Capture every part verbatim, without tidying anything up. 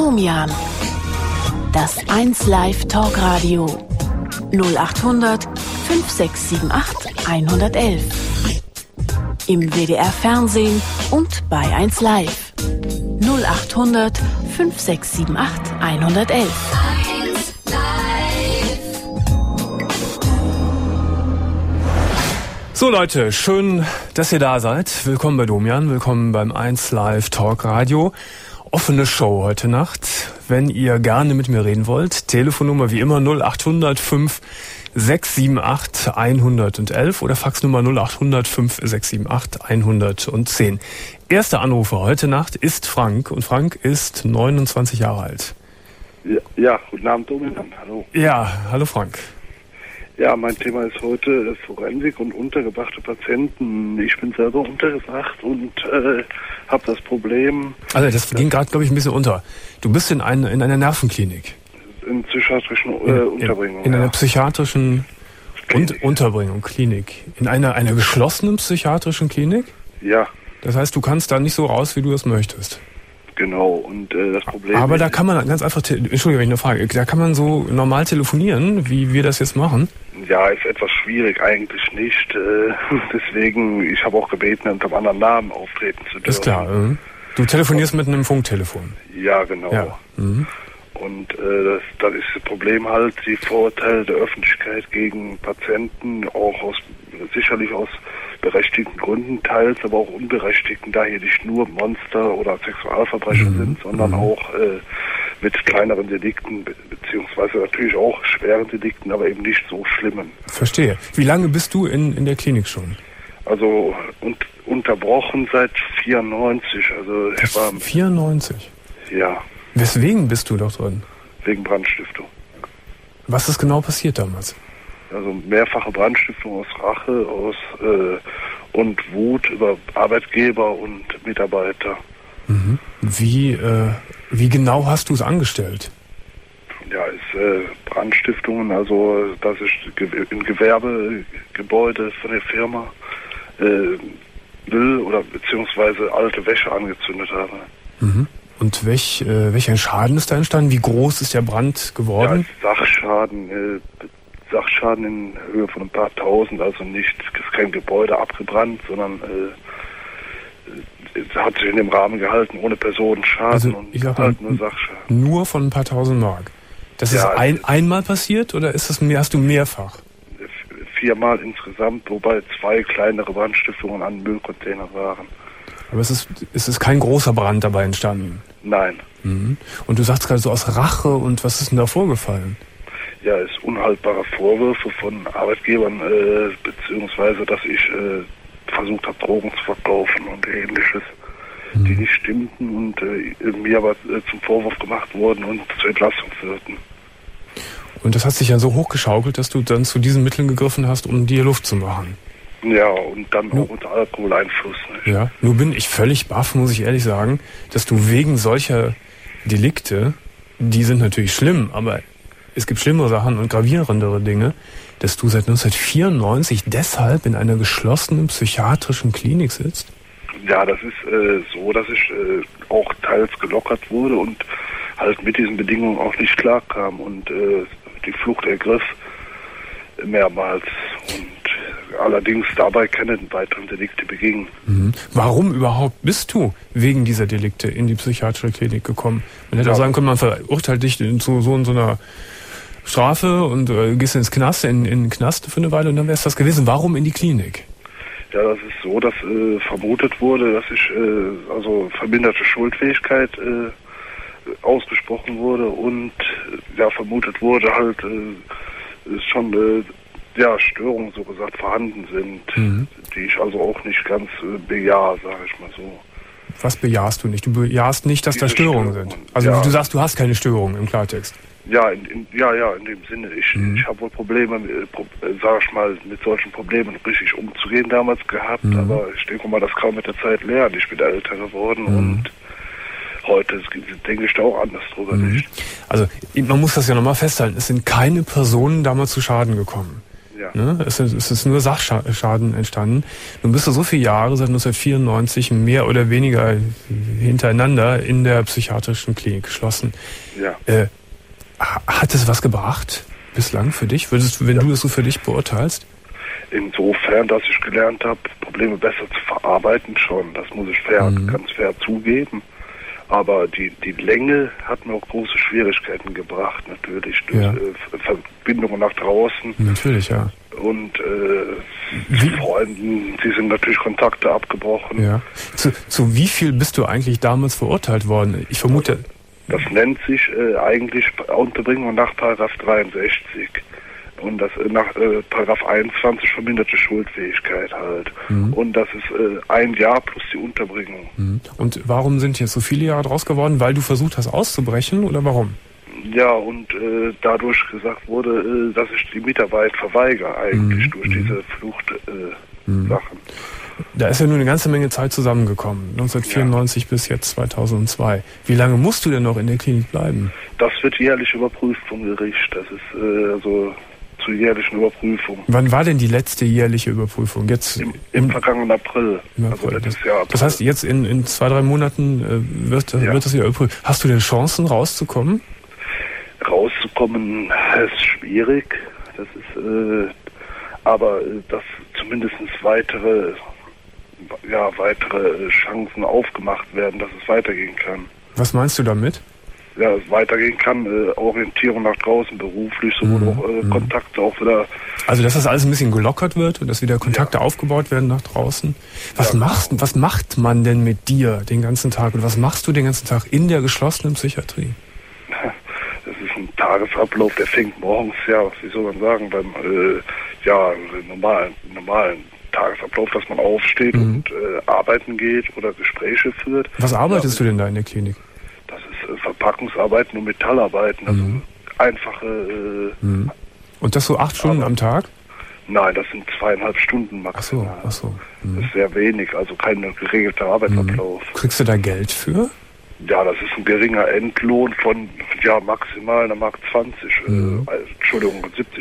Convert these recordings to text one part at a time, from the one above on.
Domian. Das eins Live Talkradio. null acht hundert fünf sechs sieben acht eins eins eins. Im W D R Fernsehen und bei eins Live. null acht hundert fünf sechs sieben acht eins eins eins. So Leute, schön, dass ihr da seid. Willkommen bei Domian, willkommen beim eins Live Talk Radio. Offene Show heute Nacht. Wenn ihr gerne mit mir reden wollt, Telefonnummer wie immer null acht hundert fünf sechs sieben acht eins eins eins oder Faxnummer null acht hundert fünf sechs sieben acht eins eins zehn. Erster Anrufer heute Nacht ist Frank und Frank ist neunundzwanzig Jahre alt. Ja, ja, guten Abend Domian, hallo. Ja, hallo Frank. Ja, mein Thema ist heute Forensik und untergebrachte Patienten. Ich bin selber untergebracht und äh, habe das Problem... Also das ging gerade, glaube ich, ein bisschen unter. Du bist in, ein, in einer Nervenklinik. In psychiatrischen äh, in, Unterbringung. In, in ja. einer psychiatrischen un- Unterbringung, Klinik. In einer, einer geschlossenen psychiatrischen Klinik? Ja. Das heißt, du kannst da nicht so raus, wie du es möchtest. Genau, und äh, das Problem Aber ist, da kann man ganz einfach, te- Entschuldige, wenn ich eine Frage, da kann man so normal telefonieren, wie wir das jetzt machen? Ja, ist etwas schwierig, eigentlich nicht. Äh, deswegen, ich habe auch gebeten, unter einem anderen Namen auftreten zu dürfen. Ist klar. Äh. Du telefonierst und, mit einem Funktelefon. Ja, genau. Ja. Mhm. Und äh, das, das ist das Problem halt, die Vorurteile der Öffentlichkeit gegen Patienten, auch aus sicherlich aus berechtigten Gründen teils, aber auch unberechtigten, da hier nicht nur Monster oder Sexualverbrecher mhm. sind, sondern mhm. auch äh, mit kleineren Delikten, be- beziehungsweise natürlich auch schweren Delikten, aber eben nicht so schlimmen. Verstehe. Wie lange bist du in, in der Klinik schon? Also und, unterbrochen seit vierundneunzig. Also ich war vierundneunzig? Ja. Weswegen bist du dort drin? Wegen Brandstiftung. Was ist genau passiert damals? Also mehrfache Brandstiftung aus Rache, aus äh, und Wut über Arbeitgeber und Mitarbeiter. Mhm. Wie äh, wie genau hast du es angestellt? Ja, es äh, Brandstiftungen, also dass ich ge- im Gewerbegebäude von der Firma äh, Müll oder beziehungsweise alte Wäsche angezündet habe. Mhm. Und welch, äh, welcher Schaden ist da entstanden? Wie groß ist der Brand geworden? Ja, Sachschaden, äh, Sachschaden in Höhe von ein paar Tausend, also nicht, es ist kein Gebäude abgebrannt, sondern äh, es hat sich in dem Rahmen gehalten, ohne Personenschaden also, und ich sag halt mal, nur Sachschaden. Nur von ein paar tausend Mark. Das Ja, ist ein, einmal passiert oder ist das mehr, hast du mehrfach? Viermal insgesamt, wobei zwei kleinere Brandstiftungen an Müllcontainer waren. Aber es ist, es ist kein großer Brand dabei entstanden? Nein. Mhm. Und du sagst gerade so aus Rache und was ist denn da vorgefallen? Ja, es unhaltbare Vorwürfe von Arbeitgebern, äh, beziehungsweise, dass ich äh, versucht habe, Drogen zu verkaufen und ähnliches, mhm. die nicht stimmten und äh, mir aber äh, zum Vorwurf gemacht wurden und zur Entlassung führten. Und das hat sich ja so hochgeschaukelt, dass du dann zu diesen Mitteln gegriffen hast, um dir Luft zu machen. Ja, und dann nur, auch unter Alkoholeinfluss. Nicht? Ja, nur bin ich völlig baff, muss ich ehrlich sagen, dass du wegen solcher Delikte, die sind natürlich schlimm, aber es gibt schlimmere Sachen und gravierendere Dinge, dass du seit neunzehnhundertvierundneunzig deshalb in einer geschlossenen psychiatrischen Klinik sitzt? Ja, das ist äh, so, dass ich äh, auch teils gelockert wurde und halt mit diesen Bedingungen auch nicht klarkam und äh, die Flucht ergriff mehrmals und allerdings dabei keine weiteren Delikte beging. Mhm. Warum überhaupt bist du wegen dieser Delikte in die psychiatrische Klinik gekommen? Man hätte ja auch sagen können, man verurteilt dich zu so und so einer Strafe und äh, gehst ins Knast, in, in den Knast für eine Weile und dann wäre es das gewesen. Warum in die Klinik? Ja, das ist so, dass äh, vermutet wurde, dass ich äh, also verminderte Schuldfähigkeit äh, ausgesprochen wurde und äh, ja vermutet wurde halt äh, schon äh, ja Störungen so gesagt vorhanden sind, mhm. die ich also auch nicht ganz äh, bejahe, sage ich mal so. Was bejahst du nicht? Du bejahst nicht, dass Diese da Störungen, Störungen sind. Also ja. du sagst, du hast keine Störungen im Klartext. Ja, in, in, ja, ja, in dem Sinne. Ich, mhm. ich habe wohl Probleme, äh, pro, äh, sag ich mal, mit solchen Problemen richtig umzugehen damals gehabt, mhm. aber ich denke mal, das kann man mit der Zeit lernen. Ich bin älter geworden mhm. und heute denke ich da auch anders drüber mhm. nicht. Also man muss das ja nochmal festhalten, es sind keine Personen damals zu Schaden gekommen. Ja. Ne? Es, ist, es ist nur Sachschaden entstanden. Nun bist du so viele Jahre, seit neunzehnhundertvierundneunzig, mehr oder weniger hintereinander in der psychiatrischen Klinik geschlossen. Ja. Äh, hat es was gebracht bislang für dich, würdest, wenn ja. du das so für dich beurteilst? Insofern, dass ich gelernt habe, Probleme besser zu verarbeiten schon. Das muss ich fair, mhm. ganz fair zugeben. Aber die, die Länge hat mir auch große Schwierigkeiten gebracht, natürlich, durch ja. äh, Verbindungen nach draußen. Natürlich, ja. Und äh, zu Freunden, die sind natürlich Kontakte abgebrochen. Ja. Zu, zu wie viel bist du eigentlich damals verurteilt worden? Ich vermute... Das nennt sich äh, eigentlich Unterbringung nach Paragraph dreiundsechzig. Und das äh, nach äh, Paragraph einundzwanzig verminderte Schuldfähigkeit halt. Mhm. Und das ist äh, ein Jahr plus die Unterbringung. Mhm. Und warum sind jetzt so viele Jahre draus geworden? Weil du versucht hast auszubrechen oder warum? Ja, und äh, dadurch gesagt wurde, äh, dass ich die Mitarbeit verweigere eigentlich mhm. durch diese Fluchtsachen. Äh, mhm. Da ist ja nur eine ganze Menge Zeit zusammengekommen. neunzehnhundertvierundneunzig ja. bis jetzt zweitausendzwei. Wie lange musst du denn noch in der Klinik bleiben? Das wird jährlich überprüft vom Gericht. Das ist äh, also zur jährlichen Überprüfung. Wann war denn die letzte jährliche Überprüfung? Jetzt im, im, im vergangenen April. Im April. Also das, Jahr April. Das heißt, jetzt in, in zwei, drei Monaten äh, wird, ja. wird das wieder überprüft. Hast du denn Chancen, rauszukommen? Rauszukommen ist schwierig. Das ist, äh, aber äh, dass zumindest weitere, ja, weitere Chancen aufgemacht werden, dass es weitergehen kann. Was meinst du damit? Ja, es weitergehen kann, äh, Orientierung nach draußen, beruflich, sowohl mhm. auch äh, mhm. Kontakte auch wieder. Also, dass das alles ein bisschen gelockert wird und dass wieder Kontakte ja. aufgebaut werden nach draußen. Was ja. machst, was macht man denn mit dir den ganzen Tag und was machst du den ganzen Tag in der geschlossenen Psychiatrie? Das ist ein Tagesablauf, der fängt morgens, ja, wie soll man sagen, beim, äh, ja, normalen, normalen Tagesablauf, dass man aufsteht mhm. und äh, arbeiten geht oder Gespräche führt. Was arbeitest ja, du denn da in der Klinik? Das ist äh, Verpackungsarbeiten und Metallarbeiten, also mhm. einfache... Äh, mhm. Und das so acht Stunden am Tag? Nein, das sind zweieinhalb Stunden maximal. Ach so, ach so. Mhm. Das ist sehr wenig, also kein geregelter Arbeitsablauf. Mhm. Kriegst du da Geld für? Ja, das ist ein geringer Entlohn von, ja, maximal eine Mark zwanzig, mhm. äh, Entschuldigung, siebzig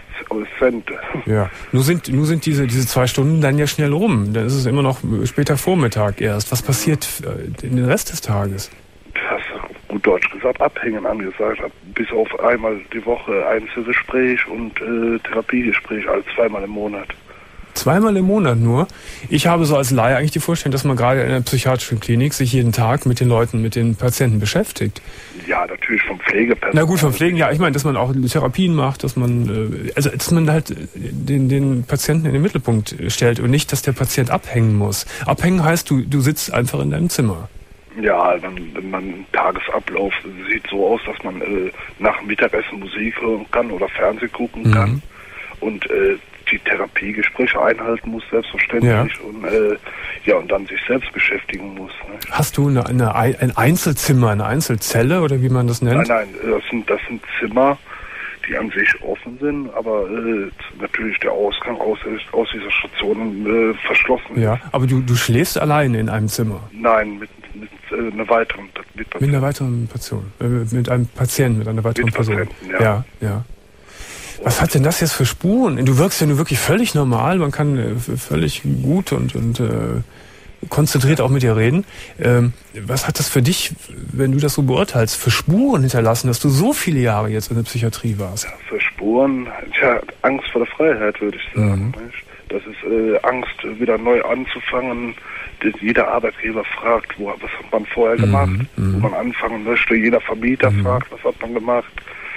Cent. Ja, nur sind, nur sind diese, diese zwei Stunden dann ja schnell rum. Dann ist es immer noch später Vormittag erst. Was passiert in den Rest des Tages? Das ist gut deutsch gesagt abhängen angesagt. Bis auf einmal die Woche Einzelgespräch und äh, Therapiegespräch, also zweimal im Monat. Zweimal im Monat nur. Ich habe so als Laie eigentlich die Vorstellung, dass man gerade in einer psychiatrischen Klinik sich jeden Tag mit den Leuten, mit den Patienten beschäftigt. Ja, natürlich vom Pflegepersonal. Na gut, vom Pflegen, ja. Ich meine, dass man auch Therapien macht, dass man, also dass man halt den, den Patienten in den Mittelpunkt stellt und nicht, dass der Patient abhängen muss. Abhängen heißt, du, du sitzt einfach in deinem Zimmer. Ja, wenn, wenn man einen Tagesablauf sieht so aus, dass man äh, nach Mittagessen Musik hören kann oder Fernsehen gucken mhm. kann und äh, die Therapiegespräche einhalten muss, selbstverständlich, ja. und äh, ja und dann sich selbst beschäftigen muss. Ne? Hast du eine, eine, ein Einzelzimmer, eine Einzelzelle oder wie man das nennt? Nein, nein, das sind, das sind Zimmer, die an sich offen sind, aber äh, natürlich der Ausgang aus, aus dieser Station äh, verschlossen ja, ist. Ja, aber du, du schläfst alleine in einem Zimmer? Nein, mit, mit äh, einer weiteren mit, mit einer weiteren Person, äh, mit einem Patienten, mit einer weiteren mit Person. Ja, ja. ja. Was hat denn das jetzt für Spuren? Du wirkst ja nur wirklich völlig normal, man kann äh, völlig gut und, und äh, konzentriert auch mit dir reden. Ähm, was hat das für dich, wenn du das so beurteilst, für Spuren hinterlassen, dass du so viele Jahre jetzt in der Psychiatrie warst? Ja, für Spuren, ja, Angst vor der Freiheit, würde ich sagen. Mhm. Das ist äh, Angst, wieder neu anzufangen. Jeder Arbeitgeber fragt, wo, was hat man vorher gemacht, mhm. wo man anfangen möchte. Jeder Vermieter mhm. fragt, was hat man gemacht.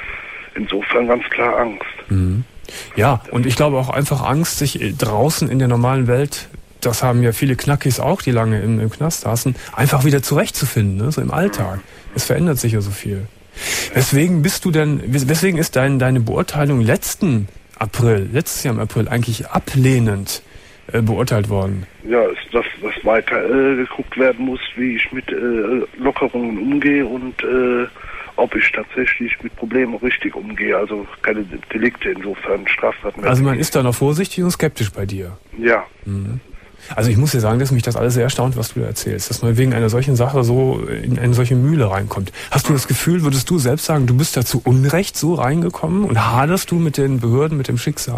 Insofern ganz klar Angst. Mhm. Ja, und ich glaube auch einfach Angst, sich draußen in der normalen Welt, das haben ja viele Knackis auch, die lange im, im Knast saßen, einfach wieder zurechtzufinden, ne? So im Alltag. Es verändert sich ja so viel. Weswegen bist du denn, weswegen ist dein, deine Beurteilung letzten April, letztes Jahr im April eigentlich ablehnend äh, beurteilt worden? Ja, dass, dass weiter äh, geguckt werden muss, wie ich mit äh, Lockerungen umgehe und äh, ob ich tatsächlich mit Problemen richtig umgehe, also keine Delikte, insofern Straftaten. Also man ist da noch vorsichtig und skeptisch bei dir? Ja. Mhm. Also ich muss dir sagen, dass mich das alles sehr erstaunt, was du da erzählst, dass man wegen einer solchen Sache so in eine solche Mühle reinkommt. Hast du das Gefühl, würdest du selbst sagen, du bist da zu Unrecht so reingekommen und haderst du mit den Behörden, mit dem Schicksal?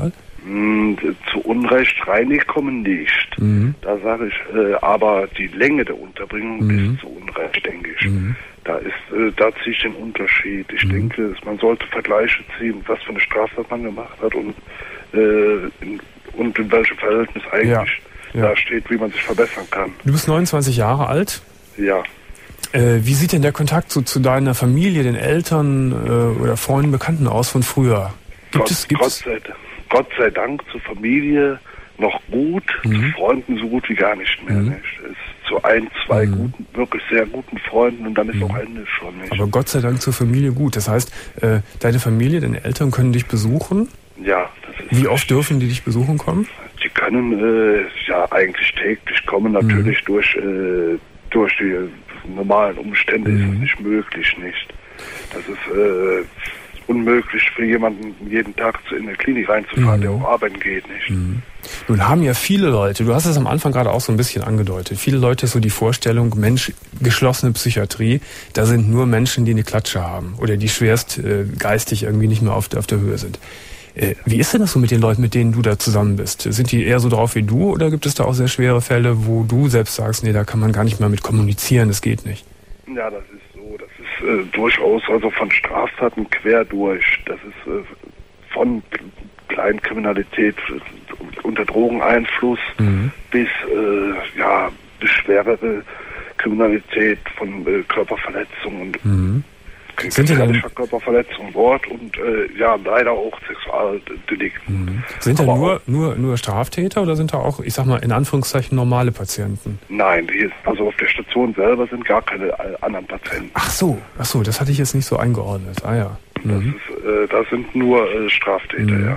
Mh, zu Unrecht reingekommen nicht. Mhm. Da sage ich, äh, aber die Länge der Unterbringung Mhm. ist zu Unrecht, denke ich. Mhm. Da ist, äh, da ziehe ich den Unterschied. Ich Mhm. denke, man sollte Vergleiche ziehen, was für eine Straftat man gemacht hat und, äh, in, und in welchem Verhältnis eigentlich Ja. Ja. da steht, wie man sich verbessern kann. Du bist neunundzwanzig Jahre alt. Ja. Äh, wie sieht denn der Kontakt so zu deiner Familie, den Eltern äh, oder Freunden, Bekannten aus von früher? Gibt Gott, es, gibt Gott, es? sei, Gott sei Dank zur Familie noch gut, Mhm. zu Freunden so gut wie gar nicht mehr. Mhm. Nicht? Es ist zu ein, zwei Mhm. guten, wirklich sehr guten Freunden und dann ist Mhm. auch Ende schon. Nicht? Aber Gott sei Dank zur Familie gut. Das heißt, äh, deine Familie, deine Eltern können dich besuchen. Ja, das ist Wie oft dürfen die dich besuchen kommen? Die können äh, ja eigentlich täglich kommen, natürlich Mhm. durch, äh, durch die normalen Umstände ist Mhm. es nicht möglich, nicht. Das ist äh, unmöglich für jemanden, jeden Tag zu, in eine Klinik reinzufahren, Mhm. der auch arbeiten geht, nicht. Mhm. Nun haben ja viele Leute, du hast es am Anfang gerade auch so ein bisschen angedeutet, viele Leute so die Vorstellung, Mensch, geschlossene Psychiatrie, da sind nur Menschen, die eine Klatsche haben oder die schwerst äh, geistig irgendwie nicht mehr auf, der- auf der Höhe sind. Äh, wie ist denn das so mit den Leuten, mit denen du da zusammen bist? Sind die eher so drauf wie du oder gibt es da auch sehr schwere Fälle, wo du selbst sagst, nee, da kann man gar nicht mehr mit kommunizieren, das geht nicht? Ja, das ist so. Das ist äh, durchaus also von Straftaten quer durch. Das ist äh, von Kleinkriminalität äh, unter Drogeneinfluss Mhm. bis äh, ja bis schwerere Kriminalität von äh, Körperverletzung und Mhm. Sind denn dann- gefährlicher Körperverletzung, Mord und äh, ja leider auch Sexualdelikten. Mhm. Sind da Aber nur, auch- nur, nur Straftäter oder sind da auch, ich sag mal, in Anführungszeichen normale Patienten? Nein, hier ist, also auf der Station selber sind gar keine äh, anderen Patienten. Ach so, ach so, das hatte ich jetzt nicht so eingeordnet. Ah ja. Das Mhm. ist, äh, da sind nur äh, Straftäter, Mhm. ja.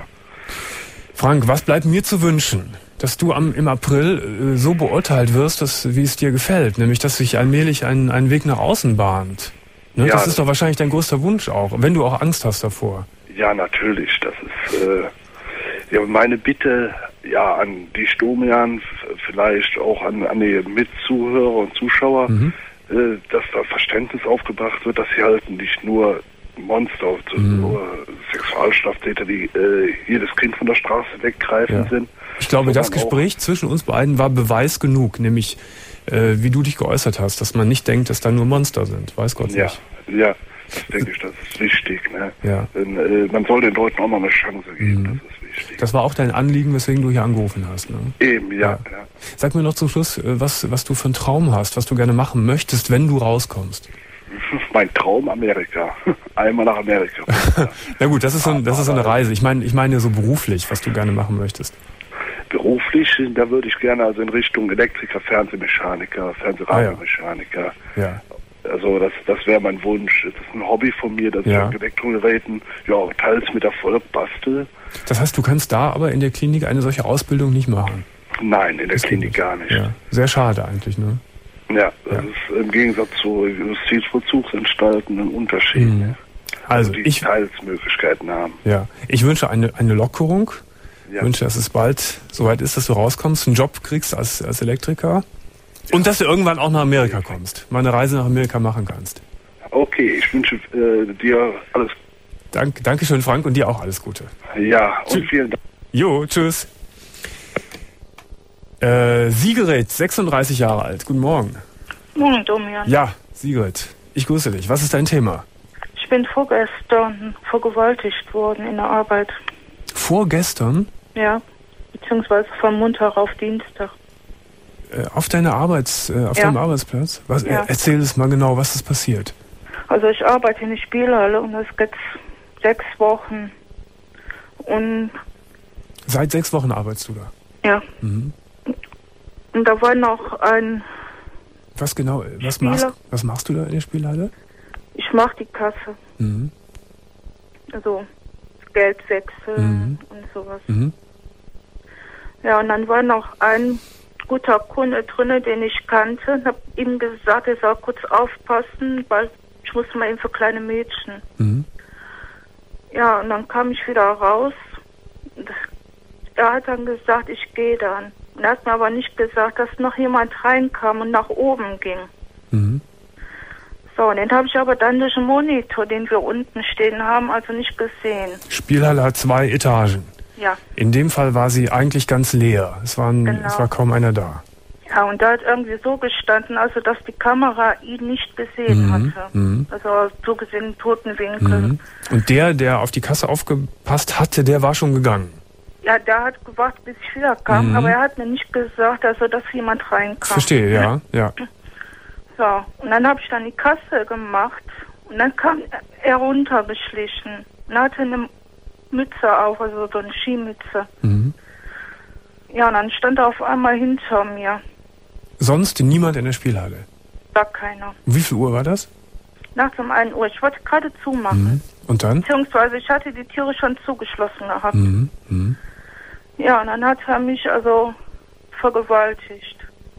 Frank, was bleibt mir zu wünschen? Dass du am, im April äh, so beurteilt wirst, dass, wie es dir gefällt. Nämlich, dass sich allmählich ein, ein Weg nach außen bahnt. Ne? Ja, Das ist doch wahrscheinlich dein größter Wunsch auch, wenn du auch Angst hast davor. Ja, natürlich. Das ist äh, ja, meine Bitte ja an die Stomian, f- vielleicht auch an, an die Mitzuhörer und Zuschauer, Mhm. äh, dass da Verständnis aufgebracht wird, dass sie halt nicht nur Monster, Mhm. nur Sexualstraftäter, die äh, jedes Kind von der Straße weggreifen Ja. sind. Ich glaube, das sondern auch- Gespräch zwischen uns beiden war Beweis genug, nämlich äh, wie du dich geäußert hast, dass man nicht denkt, dass da nur Monster sind. Weiß Gott Ja, nicht. ja, das denke ich, das ist wichtig. Ne? Ja. Denn, äh, man soll den Leuten auch mal eine Chance geben, Mhm. das ist wichtig. Das war auch dein Anliegen, weswegen du hier angerufen hast. Ne? Eben, ja. Ja. ja. Sag mir noch zum Schluss, äh, was, was du für einen Traum hast, was du gerne machen möchtest, wenn du rauskommst. Mein Traum Amerika. Einmal nach Amerika. Na gut, das ist so, ein, das ist so eine Reise. Ich meine, ich meine so beruflich, was du gerne machen möchtest. Beruflich, da würde ich gerne also in Richtung Elektriker, Fernsehmechaniker, Fernsehradiomechaniker. Ja. Also das, das wäre mein Wunsch. Das ist ein Hobby von mir, dass Ja. ich mit Elektrogeräten ja teils mit Erfolg bastel. Das heißt, du kannst da aber in der Klinik eine solche Ausbildung nicht machen. Nein, in der Das geht Klinik gar nicht. Ja. Sehr schade eigentlich, ne? Ja, das Ja. ist im Gegensatz zu Justizvollzugsanstalten ein Unterschied. Mhm. Also die ich, teils Möglichkeiten haben. ja, ich wünsche eine, eine Lockerung. Ja. Ich wünsche, dass es bald soweit ist, dass du rauskommst, einen Job kriegst als, als Elektriker. Und dass du irgendwann auch nach Amerika kommst, mal eine Reise nach Amerika machen kannst. Okay, ich wünsche äh, dir alles. Dank, Dankeschön, Frank, und dir auch alles Gute. Ja, und Tschü- vielen Dank. Jo, tschüss. Äh, Sigrid, sechsunddreißig Jahre alt. Guten Morgen. Morgen, Domian. Ja, Sigrid, ich grüße dich. Was ist dein Thema? Ich bin vorgestern vergewaltigt worden in der Arbeit. Vorgestern Ja, beziehungsweise von Montag auf Dienstag. äh, auf deiner Arbeits, äh, auf Ja. deinem Arbeitsplatz? Was, Ja. äh, erzähl es mal genau, was ist passiert? Also ich arbeite in der Spielhalle und das geht sechs Wochen. Und Seit sechs Wochen arbeitest du da. ja, Mhm. und da war noch ein, Was genau, äh, was Spieler. machst, was machst du da in der Spielhalle? ich mache die Kasse, Mhm. also Geld wechseln Mhm. und sowas. Mhm. Ja, und dann war noch ein guter Kunde drinne, den ich kannte. Ich habe ihm gesagt, er soll kurz aufpassen, weil ich musste mal eben für kleine Mädchen. Mhm. Ja, und dann kam ich wieder raus. Das, er hat dann gesagt, ich gehe dann. Und er hat mir aber nicht gesagt, dass noch jemand reinkam und nach oben ging. Mhm. So, und den habe ich aber dann durch den Monitor, den wir unten stehen haben, also nicht gesehen. Spielhalle hat zwei Etagen. Ja. In dem Fall war sie eigentlich ganz leer. Es, waren, Genau. es war kaum einer da. Ja, und da hat irgendwie so gestanden, also dass die Kamera ihn nicht gesehen Mhm, hatte. mhm. Also so gesehen im Totenwinkel. Mhm. Und der, der auf die Kasse aufgepasst hatte, der war schon gegangen. Ja, der hat gewartet, bis ich wiederkam, Mhm. aber er hat mir nicht gesagt, also dass jemand reinkam. Verstehe, ja, ja. So, und dann habe ich dann die Kasse gemacht und dann kam er runtergeschlichen und hatte eine Mütze auf, also so eine Skimütze. Mhm. Ja, und dann stand er auf einmal hinter mir. Sonst niemand in der Spielhalle. War keiner. Um wie viel Uhr war das? Nachts um ein Uhr. Ich wollte gerade zumachen. Mhm. Und dann? Beziehungsweise ich hatte die Türe schon zugeschlossen gehabt. Mhm. Mhm. Ja, und dann hat er mich also vergewaltigt.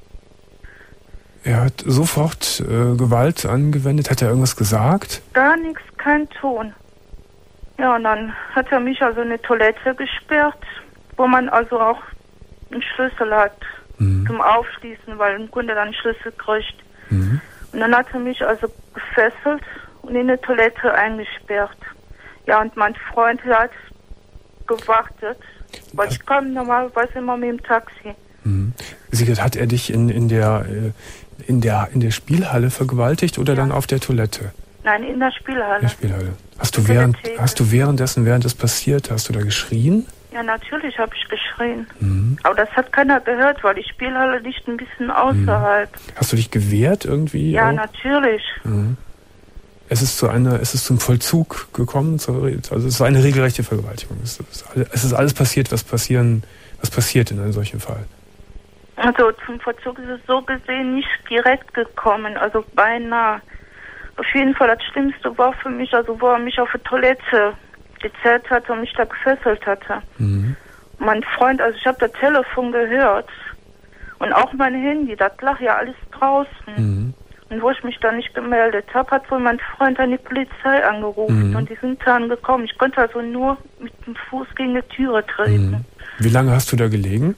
Er hat sofort äh, Gewalt angewendet. Hat er irgendwas gesagt? Gar nichts, kein Ton. Ja, und dann hat er mich also in eine Toilette gesperrt, wo man also auch einen Schlüssel hat Mhm. zum Aufschließen, weil ein Kunde dann einen Schlüssel kriegt. Mhm. Und dann hat er mich also gefesselt und in eine Toilette eingesperrt. Ja, und mein Freund hat gewartet, weil Was? ich kam normalerweise immer mit dem Taxi. Mhm. Sigrid, hat er dich in, in, der, äh, in, der, in der Spielhalle vergewaltigt oder Ja. dann auf der Toilette? Nein, in der In Spielhalle. der Spielhalle. Hast du, Toilette. während, hast du währenddessen, während es passiert, hast du da geschrien? Ja, natürlich habe ich geschrien. Mhm. Aber das hat keiner gehört, weil die Spielhalle liegt ein bisschen außerhalb. Hast du dich gewehrt irgendwie? Ja, auch? natürlich. Mhm. Es ist zu einer, es ist zum Vollzug gekommen, zur, also es war eine regelrechte Vergewaltigung. Es ist, es ist alles passiert, was passieren, was passiert in einem solchen Fall. Also zum Vollzug ist es so gesehen nicht direkt gekommen, also beinahe. Auf jeden Fall das Schlimmste war für mich, also wo er mich auf der Toilette gezerrt hatte und mich da gefesselt hatte. Mhm. Mein Freund, also ich habe das Telefon gehört und auch mein Handy, das lag ja alles draußen. Mhm. Und wo ich mich da nicht gemeldet habe, hat wohl mein Freund dann die Polizei angerufen Mhm. und die sind dann gekommen. Ich konnte also nur mit dem Fuß gegen die Türe treten. Mhm. Wie lange hast du da gelegen?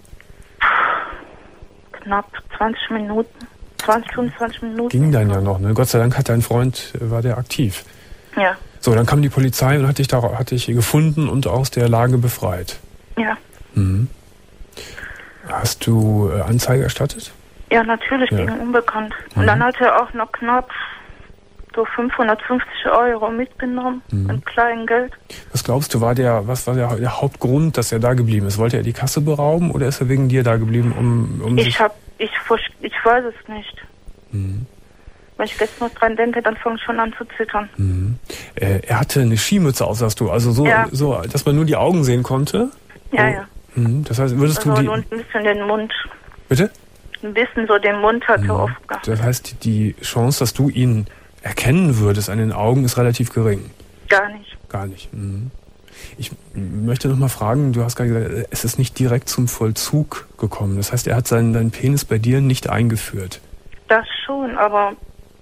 Knapp zwanzig Minuten. zwanzig, fünfundzwanzig Minuten. Ging dann ja noch, ne? Gott sei Dank hat dein Freund, äh, war der aktiv. Ja, So, dann kam die Polizei und hat dich, da, hat dich gefunden und aus der Lage befreit. ja. Mhm. Hast du äh, Anzeige erstattet? Ja, natürlich, Ja. gegen Unbekannt. Und Mhm. dann hat er auch noch knapp so fünfhundertfünfzig Euro mitgenommen Mhm. an Kleingeld. Was glaubst du, war der, was war der, der Hauptgrund, dass er da geblieben ist? Wollte er die Kasse berauben oder ist er wegen dir da geblieben, um, um Ich sich... hab, ich, vers- ich weiß es nicht. Mhm. Wenn ich jetzt noch dran denke, dann fange ich schon an zu zittern. Mhm. Äh, er hatte eine Skimütze auf, sagst du, also so, Ja. so, dass man nur die Augen sehen konnte? Ja, Oh. ja. Mhm. Das heißt, würdest Also du die... und ein bisschen den Mund. Bitte? Ein bisschen so den Mund hat Mhm. er oft gehabt. Das heißt, die Chance, dass du ihn erkennen würdest an den Augen, ist relativ gering. Gar nicht. Gar nicht. Mhm. Ich m- möchte noch mal fragen, du hast gerade gesagt, es ist nicht direkt zum Vollzug gekommen. Das heißt, er hat seinen, seinen Penis bei dir nicht eingeführt. Das schon, aber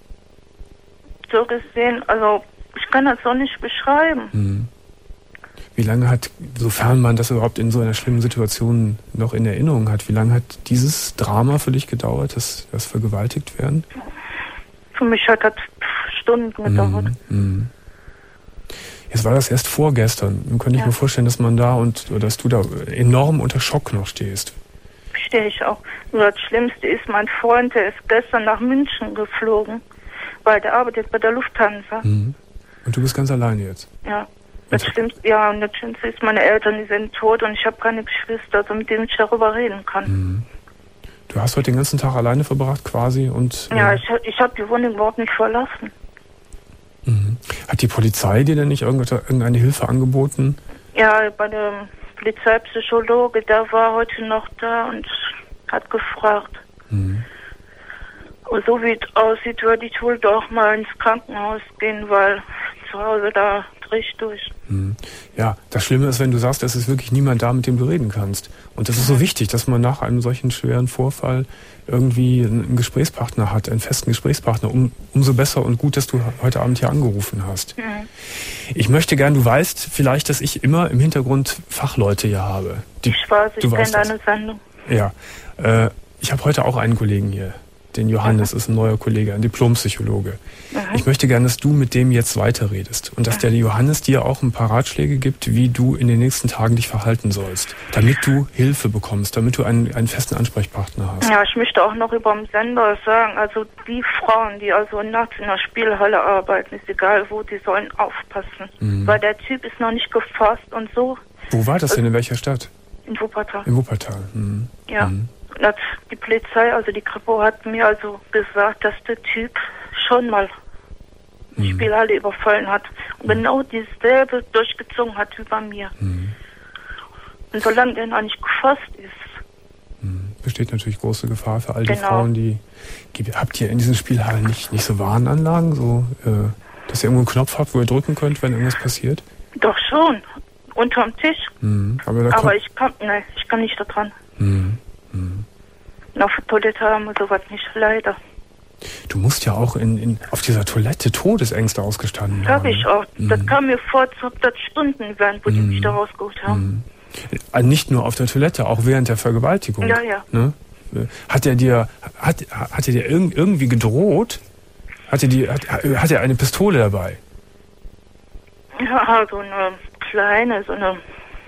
so gesehen, also ich kann das so nicht beschreiben. Mhm. Wie lange hat, sofern man das überhaupt in so einer schlimmen Situation noch in Erinnerung hat, wie lange hat dieses Drama für dich gedauert, das, das vergewaltigt werden? Für mich hat das Stunden gedauert. Mhm. Mhm. Jetzt war das erst vorgestern. Nun könnte ich Ja. mir vorstellen, dass man da und dass du da enorm unter Schock noch stehst. Verstehe ich auch. Nur das Schlimmste ist, mein Freund, der ist gestern nach München geflogen, weil der arbeitet bei der Lufthansa. Mhm. Und du bist ganz alleine jetzt. Ja. Das Und- Schlimmste, ja, und das Schlimmste ist, meine Eltern, die sind tot und ich habe keine Geschwister, also mit denen ich darüber reden kann. Mhm. Du hast heute den ganzen Tag alleine verbracht quasi und Ja, äh, ich, ich habe die Wohnung überhaupt nicht verlassen. mhm. Hat die Polizei dir denn nicht irgende- irgendeine Hilfe angeboten? Ja, bei dem Polizeipsychologe, der war heute noch da und hat gefragt. Mhm. Und so wie es aussieht, würde ich wohl doch mal ins Krankenhaus gehen, weil zu Hause da dreh ich durch. Mhm. Ja, das Schlimme ist, wenn du sagst, es ist wirklich niemand da, mit dem du reden kannst. Und das ist so wichtig, dass man nach einem solchen schweren Vorfall irgendwie einen Gesprächspartner hat, einen festen Gesprächspartner. Um, umso besser und gut, dass du heute Abend hier angerufen hast. Mhm. Ich möchte gern, du weißt vielleicht, dass ich immer im Hintergrund Fachleute hier habe. Die, Ich weiß, ich du kenne weißt das. deine Sendung. Ja, äh, ich habe heute auch einen Kollegen hier, den Johannes, ist ein neuer Kollege, ein Diplompsychologe. Mhm. Ich möchte gerne, dass du mit dem jetzt weiterredest und dass der Johannes dir auch ein paar Ratschläge gibt, wie du in den nächsten Tagen dich verhalten sollst, damit du Hilfe bekommst, damit du einen, einen festen Ansprechpartner hast. Ja, ich möchte auch noch über den Sender sagen, also die Frauen, die also nachts in der Spielhalle arbeiten, ist egal wo, die sollen aufpassen, mhm. weil der Typ ist noch nicht gefasst und so. Wo war das denn, in welcher Stadt? In Wuppertal. In Wuppertal. Mhm. Ja. Mhm. Und die Polizei, also die Kripo, hat mir also gesagt, dass der Typ schon mal mhm. die Spielhalle überfallen hat und mhm. genau dieselbe durchgezogen hat wie bei mir. Mhm. Und solange der noch nicht gefasst ist, mhm. besteht natürlich große Gefahr für all die genau. Frauen, die... Habt ihr in diesen Spielhallen nicht, nicht so Warnanlagen, so, äh, dass ihr irgendwo einen Knopf habt, wo ihr drücken könnt, wenn irgendwas passiert? Doch schon. Unterm Tisch. Mhm. Aber, da Aber ich kann, nein, ich kann nicht da dran. Mhm. Mhm. Auf der Toilette haben wir sowas nicht, leider. Du musst ja auch in, in, auf dieser Toilette Todesängste ausgestanden haben. Hab ich auch. Mhm. Das kam mir vor, als ob das Stunden wären, wo mhm. die mich da rausgeholt haben. Mhm. Nicht nur auf der Toilette, auch während der Vergewaltigung. Ja, ja. Ne? Hat er dir, hat, hat er dir irg- irgendwie gedroht? Hat er, die, hat, hat er eine Pistole dabei? Ja, so eine kleine, so eine